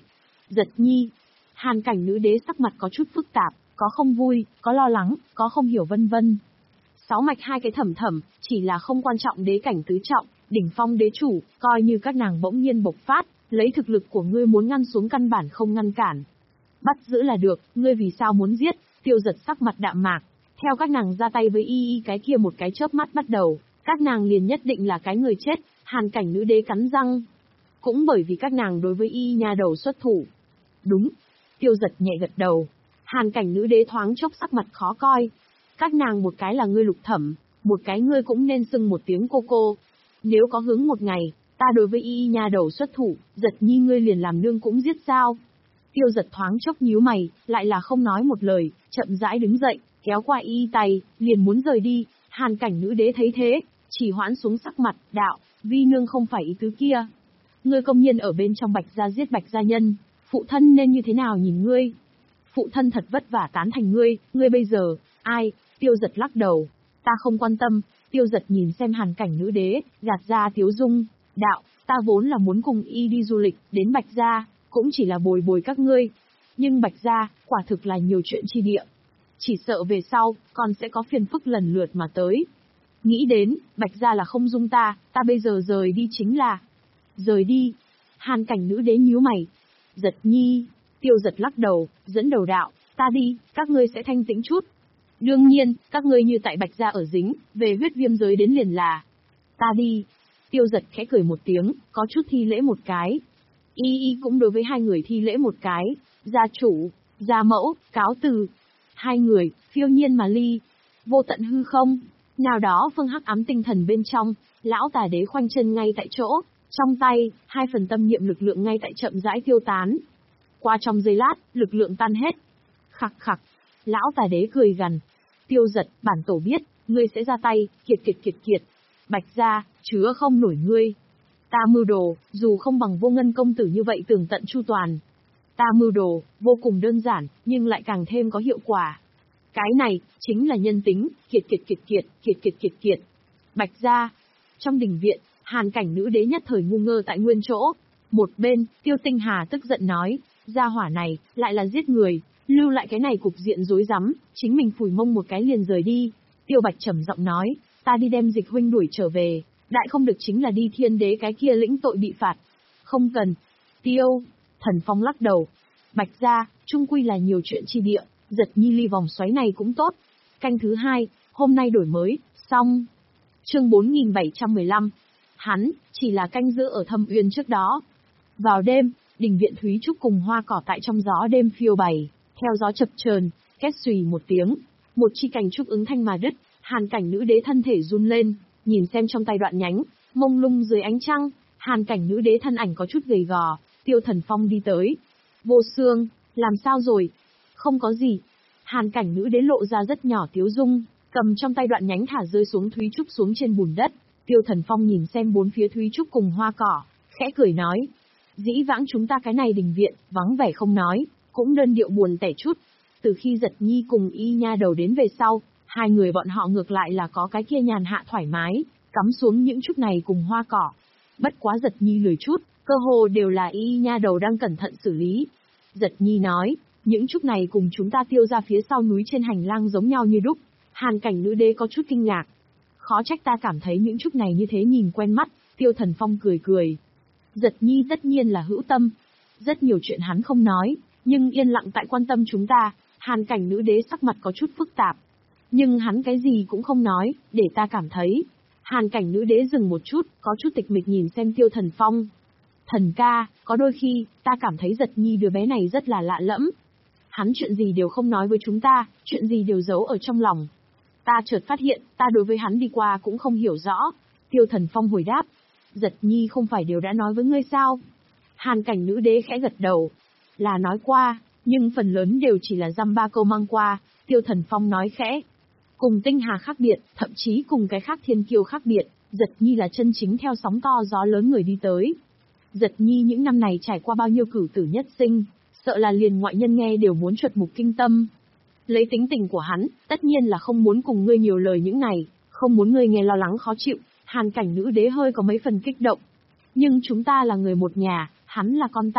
Giật Nhi. Hàn Cảnh nữ đế sắc mặt có chút phức tạp, có không vui, có lo lắng, có không hiểu vân vân. Sáu mạch hai cái thẩm thẩm, chỉ là không quan trọng đế cảnh tứ trọng, đỉnh phong đế chủ, coi như các nàng bỗng nhiên bộc phát, lấy thực lực của ngươi muốn ngăn xuống căn bản không ngăn cản. Bắt giữ là được, ngươi vì sao muốn giết? Tiêu Giật sắc mặt đạm mạc, theo các nàng ra tay với y y cái kia một cái chớp mắt bắt đầu, các nàng liền nhất định là cái người chết. Hàn Cảnh nữ đế cắn răng. Cũng bởi vì các nàng đối với y nha đầu xuất thủ. Đúng. Tiêu Giật nhẹ gật đầu. Hàn Cảnh nữ đế thoáng chốc sắc mặt khó coi. Các nàng một cái là ngươi Lục Thẩm, một cái ngươi cũng nên xưng một tiếng cô cô. Nếu có hứng một ngày, ta đối với y nha đầu xuất thủ, Giật Nhi ngươi liền làm nương cũng giết sao? Tiêu Giật thoáng chốc nhíu mày, lại là không nói một lời, chậm rãi đứng dậy, kéo qua y tay, liền muốn rời đi. Hàn Cảnh nữ đế thấy thế, chỉ hoãn xuống sắc mặt, đạo, vi nương không phải ý tứ kia. Ngươi công nhiên ở bên trong Bạch gia giết Bạch gia nhân, phụ thân nên như thế nào nhìn ngươi? Phụ thân thật vất vả tán thành ngươi, ngươi bây giờ, ai? Tiêu Giật lắc đầu, ta không quan tâm. Tiêu Giật nhìn xem Hàn Cảnh nữ đế, gạt ra tiếu dung, đạo, ta vốn là muốn cùng y đi du lịch, đến Bạch gia, cũng chỉ là bồi bồi các ngươi. Nhưng Bạch gia, quả thực là nhiều chuyện chi địa. Chỉ sợ về sau, còn sẽ có phiền phức lần lượt mà tới. Nghĩ đến, Bạch gia là không dung ta, ta bây giờ rời đi chính là... Rời đi. Hàn Cảnh nữ đế nhíu mày. Giật Nhi. Tiêu Giật lắc đầu, dẫn đầu đạo, ta đi, các ngươi sẽ thanh tĩnh chút. Đương nhiên, các ngươi như tại Bạch gia ở dính, về huyết viêm giới đến liền là. Ta đi. Tiêu Giật khẽ cười một tiếng, có chút thi lễ một cái. Y y cũng đối với hai người thi lễ một cái. Gia chủ, gia mẫu, cáo từ. Hai người, phiêu nhiên mà ly. Vô tận hư không. Nào đó phương hắc ám tinh thần bên trong, lão tà đế khoanh chân ngay tại chỗ, trong tay, hai phần tâm niệm lực lượng ngay tại chậm rãi tiêu tán. Qua trong giây lát, lực lượng tan hết. Khặc khặc, lão tà đế cười gằn. Tiêu Giật, bản tổ biết, ngươi sẽ ra tay, kiệt kiệt kiệt kiệt. Bạch gia, chứa không nổi ngươi. Ta mưu đồ, dù không bằng Vô Ngân công tử như vậy tường tận chu toàn. Ta mưu đồ, vô cùng đơn giản, nhưng lại càng thêm có hiệu quả. Cái này, chính là nhân tính, kiệt kiệt kiệt kiệt, kiệt kiệt kiệt kiệt. Bạch gia. Trong đình viện, Hàn Cảnh nữ đế nhất thời ngu ngơ tại nguyên chỗ. Một bên, Tiêu Tinh Hà tức giận nói, gia hỏa này, lại là giết người, lưu lại cái này cục diện rối rắm, chính mình phủi mông một cái liền rời đi. Tiêu Bạch trầm giọng nói, ta đi đem Dịch huynh đuổi trở về, đại không được chính là đi thiên đế cái kia lĩnh tội bị phạt. Không cần. Tiêu. Thần Phong lắc đầu. Bạch gia, chung quy là nhiều chuyện chi địa. Giật Nhi ly vòng xoáy này cũng tốt. Canh thứ hai, hôm nay đổi mới, xong. Chương bốn nghìn bảy trăm mười lăm. Hắn, chỉ là canh giữ ở Thâm Uyên trước đó. Vào đêm, đình viện Thúy Trúc cùng hoa cỏ tại trong gió đêm phiêu bày, theo gió chập chờn, két xùy một tiếng. Một chi cành trúc ứng thanh mà đứt, Hàn Cảnh nữ đế thân thể run lên, nhìn xem trong tay đoạn nhánh, mông lung dưới ánh trăng, Hàn Cảnh nữ đế thân ảnh có chút gầy gò, Tiêu Thần Phong đi tới. Vô Xương, làm sao rồi? Không có gì. Hàn Cảnh nữ đế lộ ra rất nhỏ tiếu dung, cầm trong tay đoạn nhánh thả rơi xuống Thúy Trúc xuống trên bùn đất. Tiêu Thần Phong nhìn xem bốn phía Thúy Trúc cùng hoa cỏ, khẽ cười nói. Dĩ vãng chúng ta cái này đình viện, vắng vẻ không nói, cũng đơn điệu buồn tẻ chút. Từ khi Giật Nhi cùng y nha đầu đến về sau, hai người bọn họ ngược lại là có cái kia nhàn hạ thoải mái, cắm xuống những chút này cùng hoa cỏ. Bất quá Giật Nhi lười chút, cơ hồ đều là y nha đầu đang cẩn thận xử lý. Giật Nhi nói, những chút này cùng chúng ta tiêu ra phía sau núi trên hành lang giống nhau như đúc. Hàn Cảnh nữ đế có chút kinh ngạc. Khó trách ta cảm thấy những chút này như thế nhìn quen mắt. Tiêu Thần Phong cười cười. Giật Nhi tất nhiên là hữu tâm. Rất nhiều chuyện hắn không nói, nhưng yên lặng tại quan tâm chúng ta. Hàn Cảnh nữ đế sắc mặt có chút phức tạp. Nhưng hắn cái gì cũng không nói, để ta cảm thấy. Hàn Cảnh nữ đế dừng một chút, có chút tịch mịch nhìn xem Tiêu Thần Phong. Thần ca, có đôi khi, ta cảm thấy Giật Nhi đứa bé này rất là lạ lẫm. Hắn chuyện gì đều không nói với chúng ta, chuyện gì đều giấu ở trong lòng. Ta chợt phát hiện, ta đối với hắn đi qua cũng không hiểu rõ. Tiêu Thần Phong hồi đáp. Giật Nhi không phải đều đã nói với ngươi sao? Hàn Cảnh nữ đế khẽ gật đầu. Là nói qua, nhưng phần lớn đều chỉ là dăm ba câu mang qua. Tiêu Thần Phong nói khẽ. Cùng Tinh Hà khác biệt, thậm chí cùng cái khác thiên kiêu khác biệt, Giật Nhi là chân chính theo sóng to gió lớn người đi tới. Giật Nhi những năm này trải qua bao nhiêu cửu tử nhất sinh, sợ là liền ngoại nhân nghe đều muốn chuột mục kinh tâm. Lấy tính tình của hắn, tất nhiên là không muốn cùng ngươi nhiều lời những này, không muốn ngươi nghe lo lắng khó chịu. Hàn Cảnh nữ đế hơi có mấy phần kích động. Nhưng chúng ta là người một nhà, hắn là con ta,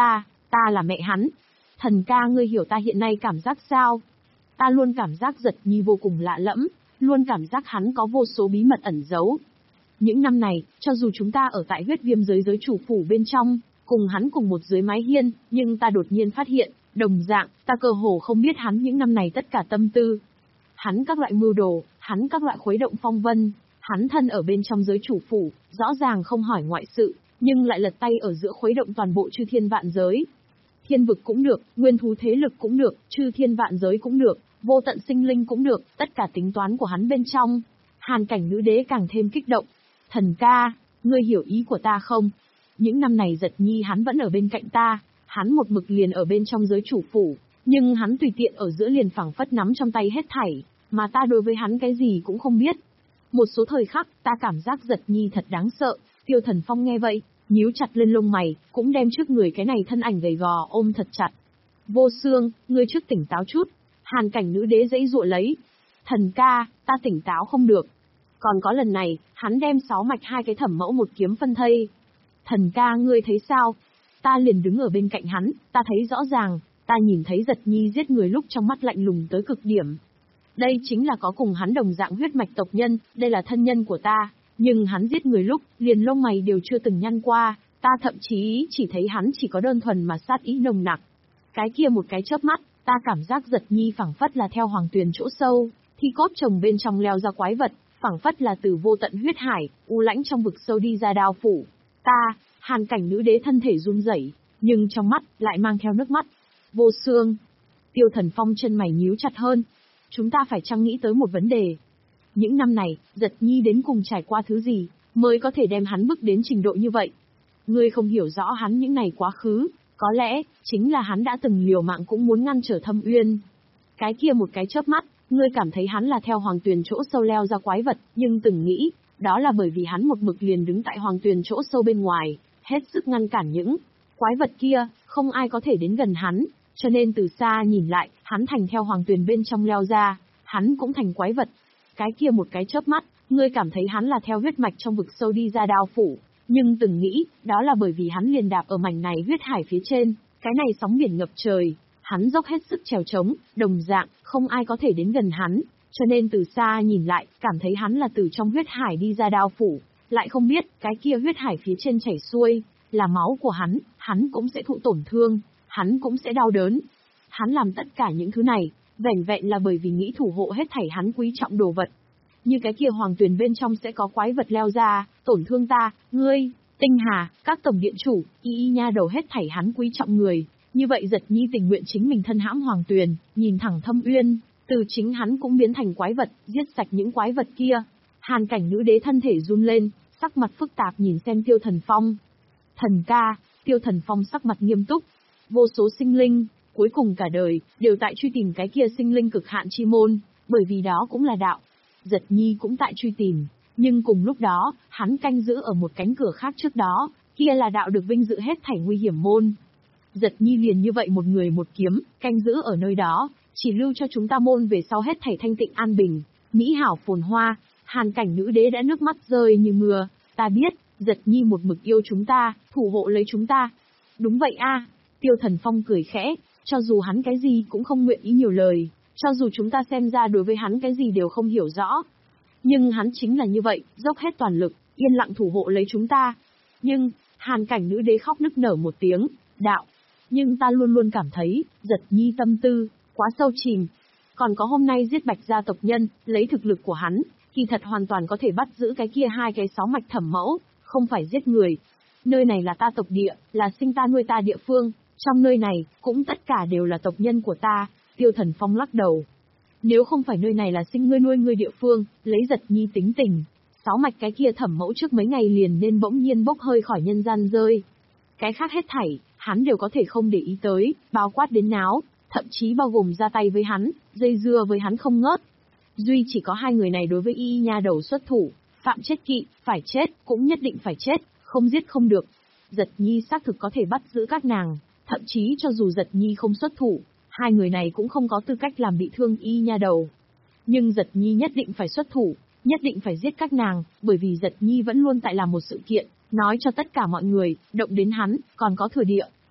Ta là mẹ hắn. Thần ca, ngươi hiểu ta hiện nay cảm giác sao? Ta luôn cảm giác Giật Nhi vô cùng lạ lẫm, luôn cảm giác hắn có vô số bí mật ẩn giấu. Những năm này, cho dù chúng ta ở tại huyết viêm giới giới chủ phủ bên trong, cùng hắn cùng một dưới mái hiên, nhưng ta đột nhiên phát hiện, đồng dạng, ta cơ hồ không biết hắn những năm này tất cả tâm tư. Hắn các loại mưu đồ, hắn các loại khuấy động phong vân, hắn thân ở bên trong giới chủ phủ, rõ ràng không hỏi ngoại sự, nhưng lại lật tay ở giữa khuấy động toàn bộ chư thiên vạn giới. Thiên vực cũng được, nguyên thú thế lực cũng được, chư thiên vạn giới cũng được, vô tận sinh linh cũng được, tất cả tính toán của hắn bên trong. Hàn cảnh nữ đế càng thêm kích động. Thần ca, ngươi hiểu ý của ta không? Những năm này Giật Nhi hắn vẫn ở bên cạnh ta, hắn một mực liền ở bên trong giới chủ phủ, nhưng hắn tùy tiện ở giữa liền phảng phất nắm trong tay hết thảy, mà ta đối với hắn cái gì cũng không biết. Một số thời khắc, ta cảm giác Giật Nhi thật đáng sợ. Tiêu Thần Phong nghe vậy, nhíu chặt lên lông mày, cũng đem trước người cái này thân ảnh gầy gò ôm thật chặt. Vô Xương, ngươi trước tỉnh táo chút. Hàn cảnh nữ đế giãy giụa lấy. Thần ca, ta tỉnh táo không được. Còn có lần này, hắn đem sáu mạch hai cái thẩm mẫu một kiếm phân thây. Thần ca, ngươi thấy sao? Ta liền đứng ở bên cạnh hắn, ta thấy rõ ràng, ta nhìn thấy Giật Nhi giết người lúc trong mắt lạnh lùng tới cực điểm. Đây chính là có cùng hắn đồng dạng huyết mạch tộc nhân, đây là thân nhân của ta, nhưng hắn giết người lúc, liền lông mày đều chưa từng nhăn qua, ta thậm chí chỉ thấy hắn chỉ có đơn thuần mà sát ý nồng nặc. Cái kia một cái chớp mắt, ta cảm giác Giật Nhi phảng phất là theo hoàng tuyền chỗ sâu, thi cốt chồng bên trong leo ra quái vật, phảng phất là từ vô tận huyết hải, u lãnh trong vực sâu đi ra đao phủ. Ta, Hàn cảnh nữ đế thân thể run rẩy, nhưng trong mắt lại mang theo nước mắt. Vô Xương. Tiêu Thần Phong chân mày nhíu chặt hơn. Chúng ta phải chăng nghĩ tới một vấn đề. Những năm này, Giật Nhi đến cùng trải qua thứ gì, mới có thể đem hắn bước đến trình độ như vậy? Ngươi không hiểu rõ hắn những ngày quá khứ, có lẽ, chính là hắn đã từng liều mạng cũng muốn ngăn trở Thâm Uyên. Cái kia một cái chớp mắt, ngươi cảm thấy hắn là theo hoàng tuyền chỗ sâu leo ra quái vật, nhưng từng nghĩ, đó là bởi vì hắn một mực liền đứng tại hoàng tuyền chỗ sâu bên ngoài, hết sức ngăn cản những quái vật kia, không ai có thể đến gần hắn, cho nên từ xa nhìn lại, hắn thành theo hoàng tuyền bên trong leo ra, hắn cũng thành quái vật. Cái kia một cái chớp mắt, ngươi cảm thấy hắn là theo huyết mạch trong vực sâu đi ra đao phủ, nhưng từng nghĩ, đó là bởi vì hắn liền đạp ở mảnh này huyết hải phía trên, cái này sóng biển ngập trời, hắn dốc hết sức trèo trống, đồng dạng, không ai có thể đến gần hắn, cho nên từ xa nhìn lại, cảm thấy hắn là từ trong huyết hải đi ra đao phủ, lại không biết, cái kia huyết hải phía trên chảy xuôi, là máu của hắn, hắn cũng sẽ thụ tổn thương, hắn cũng sẽ đau đớn. Hắn làm tất cả những thứ này, vẻn vẹn là bởi vì nghĩ thủ hộ hết thảy hắn quý trọng đồ vật. Như cái kia hoàng tuyền bên trong sẽ có quái vật leo ra, tổn thương ta, ngươi, Tinh Hà, các tổng điện chủ, y y nha đầu hết thảy hắn quý trọng người. Như vậy Giật Nhi tình nguyện chính mình thân hãm hoàng tuyền, nhìn thẳng Thâm Uyên, từ chính hắn cũng biến thành quái vật, giết sạch những quái vật kia. Hàn cảnh nữ đế thân thể run lên, sắc mặt phức tạp nhìn xem Tiêu Thần Phong. Thần ca, Tiêu Thần Phong sắc mặt nghiêm túc. Vô số sinh linh, cuối cùng cả đời, đều tại truy tìm cái kia sinh linh cực hạn chi môn, bởi vì đó cũng là đạo. Giật Nhi cũng tại truy tìm, nhưng cùng lúc đó, hắn canh giữ ở một cánh cửa khác trước đó, kia là đạo được vinh dự hết thảy nguy hiểm môn. Giật Nhi liền như vậy một người một kiếm, canh giữ ở nơi đó, chỉ lưu cho chúng ta môn về sau hết thảy thanh tịnh an bình, mỹ hảo phồn hoa. Hàn cảnh nữ đế đã nước mắt rơi như mưa, ta biết, Giật Nhi một mực yêu chúng ta, thủ hộ lấy chúng ta. Đúng vậy a. Tiêu Thần Phong cười khẽ, cho dù hắn cái gì cũng không nguyện ý nhiều lời, cho dù chúng ta xem ra đối với hắn cái gì đều không hiểu rõ. Nhưng hắn chính là như vậy, dốc hết toàn lực, yên lặng thủ hộ lấy chúng ta. Nhưng, Hàn cảnh nữ đế khóc nức nở một tiếng, đạo. Nhưng ta luôn luôn cảm thấy, Giật Nhi tâm tư, quá sâu chìm. Còn có hôm nay giết Bạch gia tộc nhân, lấy thực lực của hắn, kỳ thật hoàn toàn có thể bắt giữ cái kia hai cái sáu mạch thẩm mẫu, không phải giết người. Nơi này là ta tộc địa, là sinh ta nuôi ta địa phương, trong nơi này, cũng tất cả đều là tộc nhân của ta. Tiêu Thần Phong lắc đầu. Nếu không phải nơi này là sinh ngươi nuôi ngươi địa phương, lấy Giật Nhi tính tình, sáu mạch cái kia thẩm mẫu trước mấy ngày liền nên bỗng nhiên bốc hơi khỏi nhân gian rơi. Cái khác hết thảy, hắn đều có thể không để ý tới, bao quát đến náo, thậm chí bao gồm ra tay với hắn, dây dưa với hắn không ngớt. Duy chỉ có hai người này đối với y nha đầu xuất thủ, phạm chết kỵ, phải chết, cũng nhất định phải chết, không giết không được. Giật Nhi xác thực có thể bắt giữ các nàng, thậm chí cho dù Giật Nhi không xuất thủ, hai người này cũng không có tư cách làm bị thương y nha đầu. Nhưng Giật Nhi nhất định phải xuất thủ, nhất định phải giết các nàng, bởi vì Giật Nhi vẫn luôn tại làm một sự kiện, nói cho tất cả mọi người, động đến hắn, còn có thừa địa,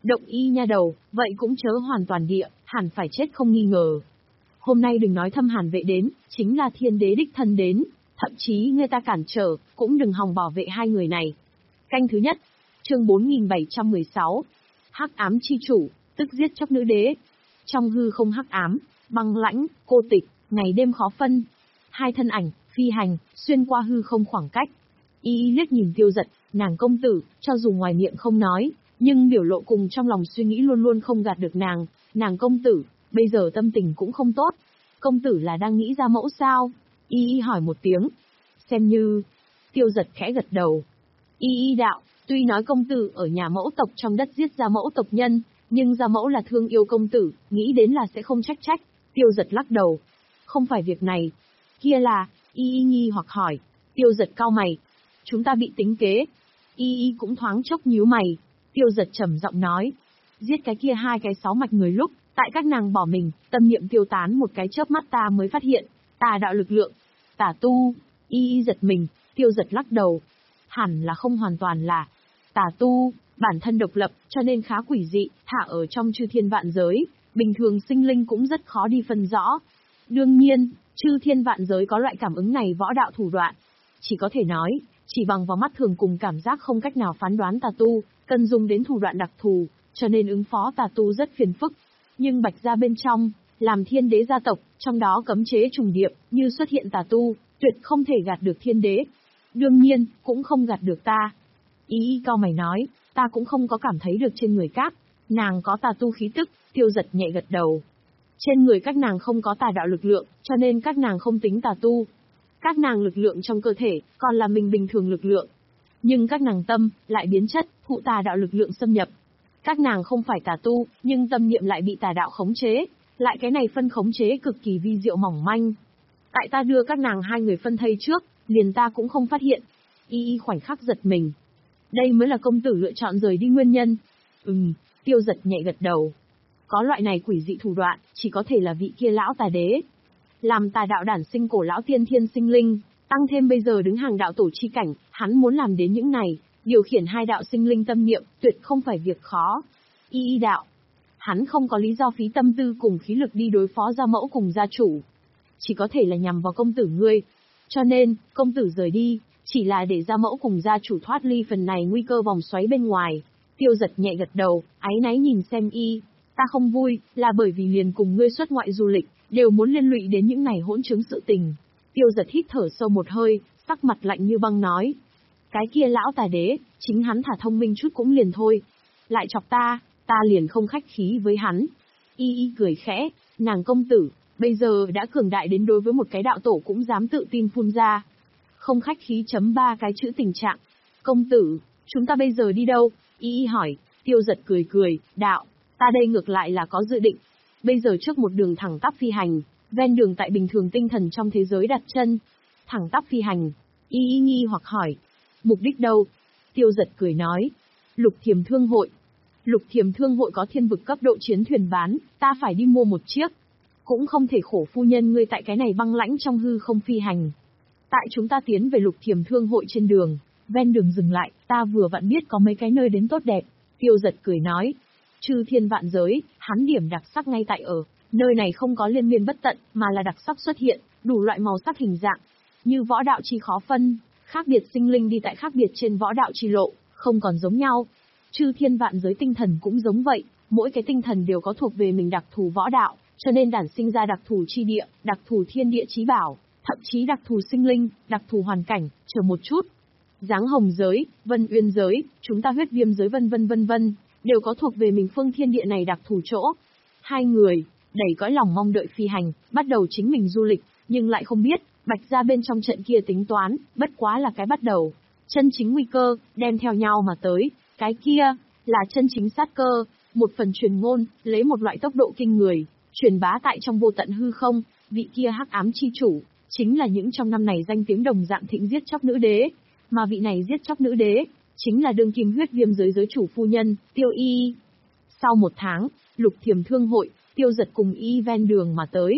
Động y nha đầu, vậy cũng chớ hoàn toàn địa, hẳn phải chết không nghi ngờ. Hôm nay đừng nói Thâm Hàn vệ đến, chính là thiên đế đích thân đến, thậm chí người ta cản trở, cũng đừng hòng bảo vệ hai người này. Canh thứ nhất, chương bốn nghìn bảy trăm mười sáu, Hắc ám chi chủ, tức giết chóc nữ đế. Trong hư không hắc ám, băng lãnh, cô tịch, ngày đêm khó phân. Hai thân ảnh, phi hành, xuyên qua hư không khoảng cách. Y y liếc nhìn Tiêu Dật, nàng công tử, cho dù ngoài miệng không nói, nhưng biểu lộ cùng trong lòng suy nghĩ luôn luôn không gạt được nàng. Nàng công tử, bây giờ tâm tình cũng không tốt. Công tử là đang nghĩ ra mẫu sao? Y y hỏi một tiếng. Xem như... Tiêu Dật khẽ gật đầu. Y y đạo, tuy nói công tử ở nhà mẫu tộc trong đất giết gia mẫu tộc nhân, nhưng gia mẫu là thương yêu công tử, nghĩ đến là sẽ không trách trách. Tiêu Dật lắc đầu. Không phải việc này. Kia là... Y y nghi hoặc hỏi. Tiêu Dật cau mày. Chúng ta bị tính kế. Y y cũng thoáng chốc nhíu mày. Tiêu Dật trầm giọng nói. Giết cái kia hai cái sáu mạch người lúc, tại các nàng bỏ mình, tâm niệm tiêu tán một cái chớp mắt ta mới phát hiện. Tà đạo lực lượng. Tà tu. Y y giật mình, Tiêu Dật lắc đầu. Hẳn là không hoàn toàn là tà tu, bản thân độc lập, cho nên khá quỷ dị, thả ở trong chư thiên vạn giới, bình thường sinh linh cũng rất khó đi phân rõ. Đương nhiên, chư thiên vạn giới có loại cảm ứng này võ đạo thủ đoạn. Chỉ có thể nói, chỉ bằng vào mắt thường cùng cảm giác không cách nào phán đoán tà tu, cần dùng đến thủ đoạn đặc thù, cho nên ứng phó tà tu rất phiền phức. Nhưng Bạch gia bên trong, làm thiên đế gia tộc, trong đó cấm chế trùng điệp, như xuất hiện tà tu, tuyệt không thể gạt được thiên đế. Đương nhiên, cũng không gạt được ta. Ý y cao mày nói, ta cũng không có cảm thấy được trên người các nàng có tà tu khí tức. Tiêu Dật nhẹ gật đầu. Trên người các nàng không có tà đạo lực lượng, cho nên các nàng không tính tà tu. Các nàng lực lượng trong cơ thể, còn là mình bình thường lực lượng. Nhưng các nàng tâm, lại biến chất, thụ tà đạo lực lượng xâm nhập. Các nàng không phải tà tu, nhưng tâm niệm lại bị tà đạo khống chế, lại cái này phân khống chế cực kỳ vi diệu mỏng manh. Tại ta đưa các nàng hai người phân thây trước, liền ta cũng không phát hiện. Y y khoảnh khắc giật mình. Đây mới là công tử lựa chọn rời đi nguyên nhân. Ừm, Tiêu Dật nhẹ gật đầu. Có loại này quỷ dị thủ đoạn, chỉ có thể là vị kia lão tà đế. Làm tà đạo đản sinh cổ lão tiên thiên sinh linh, tăng thêm bây giờ đứng hàng đạo tổ chi cảnh, hắn muốn làm đến những này, điều khiển hai đạo sinh linh tâm niệm, tuyệt không phải việc khó. Y y đạo. Hắn không có lý do phí tâm tư cùng khí lực đi đối phó gia mẫu cùng gia chủ. Chỉ có thể là nhằm vào công tử ngươi. Cho nên, công tử rời đi, chỉ là để gia mẫu cùng gia chủ thoát ly phần này nguy cơ vòng xoáy bên ngoài. Tiêu Dật nhẹ gật đầu, áy náy nhìn xem y. Ta không vui, là bởi vì liền cùng ngươi xuất ngoại du lịch, đều muốn liên lụy đến những này hỗn chứng sự tình. Tiêu Dật hít thở sâu một hơi, sắc mặt lạnh như băng nói. Cái kia lão tà đế, chính hắn thả thông minh chút cũng liền thôi. Lại chọc ta, ta liền không khách khí với hắn. Y y cười khẽ, nàng công tử, bây giờ đã cường đại đến đối với một cái đạo tổ cũng dám tự tin phun ra. Không khách khí chấm ba cái chữ tình trạng. Công tử, chúng ta bây giờ đi đâu? Y y hỏi. Tiêu Dật cười cười, đạo, ta đây ngược lại là có dự định. Bây giờ trước một đường thẳng tắp phi hành, ven đường tại bình thường tinh thần trong thế giới đặt chân. Thẳng tắp phi hành. Y y nghi hoặc hỏi. Mục đích đâu? Tiêu Dật cười nói. Lục Thiềm Thương Hội. Lục Thiềm Thương Hội có thiên vực cấp độ chiến thuyền bán, ta phải đi mua một chiếc. Cũng không thể khổ phu nhân ngươi tại cái này băng lãnh trong hư không phi hành. Tại chúng ta tiến về Lục Thiềm Thương Hội trên đường, ven đường dừng lại, ta vừa vặn biết có mấy cái nơi đến tốt đẹp. Tiêu Dật cười nói. Chư thiên vạn giới, hắn điểm đặc sắc ngay tại ở, nơi này không có liên miên bất tận, mà là đặc sắc xuất hiện, đủ loại màu sắc hình dạng. Như võ đạo chi khó phân, khác biệt sinh linh đi tại khác biệt trên võ đạo chi lộ, không còn giống nhau. Chư thiên vạn giới tinh thần cũng giống vậy, mỗi cái tinh thần đều có thuộc về mình đặc thù võ đạo, cho nên đản sinh ra đặc thù chi địa, đặc thù thiên địa chí bảo, thậm chí đặc thù sinh linh, đặc thù hoàn cảnh, chờ một chút. Giáng hồng giới, vân uyên giới, chúng ta huyết viêm giới vân vân vân vân, đều có thuộc về mình phương thiên địa này đặc thù chỗ. Hai người, đầy cõi lòng mong đợi phi hành, bắt đầu chính mình du lịch, nhưng lại không biết, Bạch gia bên trong trận kia tính toán, bất quá là cái bắt đầu. Chân chính nguy cơ, đem theo nhau mà tới, cái kia, là chân chính sát cơ, một phần truyền ngôn, lấy một loại tốc độ kinh người, truyền bá tại trong vô tận hư không, vị kia hắc ám chi chủ, chính là những trong năm này danh tiếng đồng dạng thịnh giết chóc nữ đế, mà vị này giết chóc nữ đế, chính là đương kim huyết viêm giới giới chủ phu nhân, Tiêu Y. Sau một tháng, Lục Thiềm Thương Hội, Tiêu Dật cùng Y ven đường mà tới.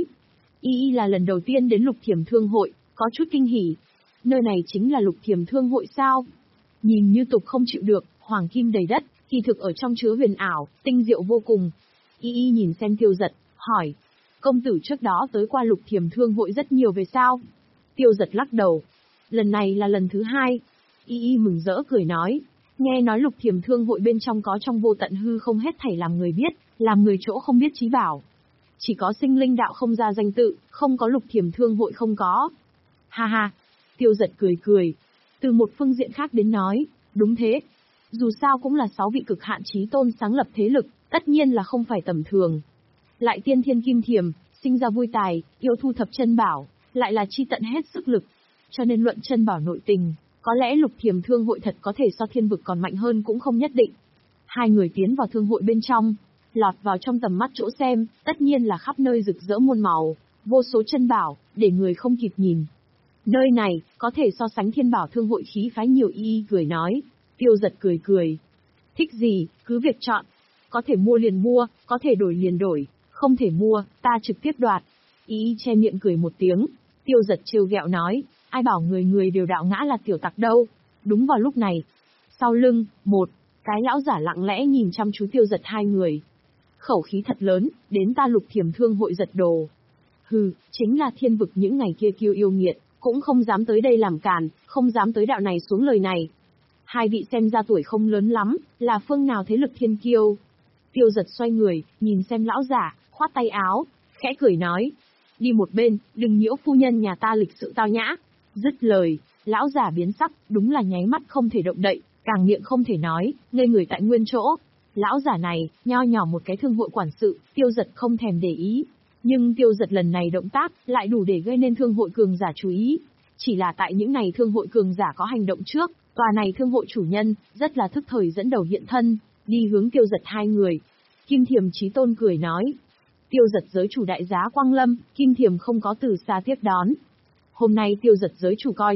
Y là lần đầu tiên đến Lục Thiềm Thương Hội, có chút kinh hỉ. Nơi này chính là Lục Thiềm Thương Hội sao? Nhìn như tục không chịu được, hoàng kim đầy đất, kỳ thực ở trong chứa huyền ảo, tinh diệu vô cùng. Y Y nhìn xem Tiêu Dật, hỏi, công tử trước đó tới qua Lục Thiềm Thương hội rất nhiều về sao? Tiêu Dật lắc đầu, lần này là lần thứ hai. Y Y mừng rỡ cười nói, nghe nói Lục Thiềm Thương hội bên trong có trong vô tận hư không hết thảy làm người biết, làm người chỗ không biết trí bảo. Chỉ có sinh linh đạo không ra danh tự, không có Lục Thiềm Thương hội không có. Ha ha, Tiêu Dật cười cười. Từ một phương diện khác đến nói, đúng thế. Dù sao cũng là sáu vị cực hạn chí tôn sáng lập thế lực, tất nhiên là không phải tầm thường. Lại tiên thiên kim thiềm, sinh ra vui tài, yêu thu thập chân bảo, lại là chi tận hết sức lực. Cho nên luận chân bảo nội tình, có lẽ Lục Thiềm Thương hội thật có thể so thiên vực còn mạnh hơn cũng không nhất định. Hai người tiến vào thương hội bên trong, lọt vào trong tầm mắt chỗ xem, tất nhiên là khắp nơi rực rỡ muôn màu, vô số chân bảo, để người không kịp nhìn. Nơi này, có thể so sánh thiên bảo thương hội khí phái nhiều. Y Y cười nói. Tiêu Dật cười cười. Thích gì, cứ việc chọn. Có thể mua liền mua, có thể đổi liền đổi, không thể mua, ta trực tiếp đoạt. Y Y che miệng cười một tiếng. Tiêu Dật trêu ghẹo nói, ai bảo người người đều đạo ngã là tiểu tặc đâu. Đúng vào lúc này, sau lưng, một cái lão giả lặng lẽ nhìn chăm chú Tiêu Dật hai người. Khẩu khí thật lớn, đến ta Lục Thiềm Thương hội giật đồ. Hừ, chính là thiên vực những ngày kia kiêu yêu nghiệt, cũng không dám tới đây làm càn, không dám tới đạo này xuống lời này. Hai vị xem ra tuổi không lớn lắm, là phương nào thế lực thiên kiêu. Tiêu Dật xoay người, nhìn xem lão giả, khoát tay áo, khẽ cười nói. Đi một bên, đừng nhiễu phu nhân nhà ta lịch sự tao nhã. Dứt lời, lão giả biến sắc, đúng là nháy mắt không thể động đậy, càng miệng không thể nói, ngây người tại nguyên chỗ. Lão giả này, nho nhỏ một cái thương hội quản sự, Tiêu Dật không thèm để ý. Nhưng Tiêu Dật lần này động tác, lại đủ để gây nên thương hội cường giả chú ý. Chỉ là tại những ngày thương hội cường giả có hành động trước, tòa này thương hội chủ nhân, rất là thức thời dẫn đầu hiện thân, đi hướng Tiêu Dật hai người. Kim Thiềm Chí Tôn cười nói. Tiêu Dật giới chủ đại giá Quang Lâm, Kim Thiềm không có từ xa tiếp đón. Hôm nay Tiêu Dật giới chủ coi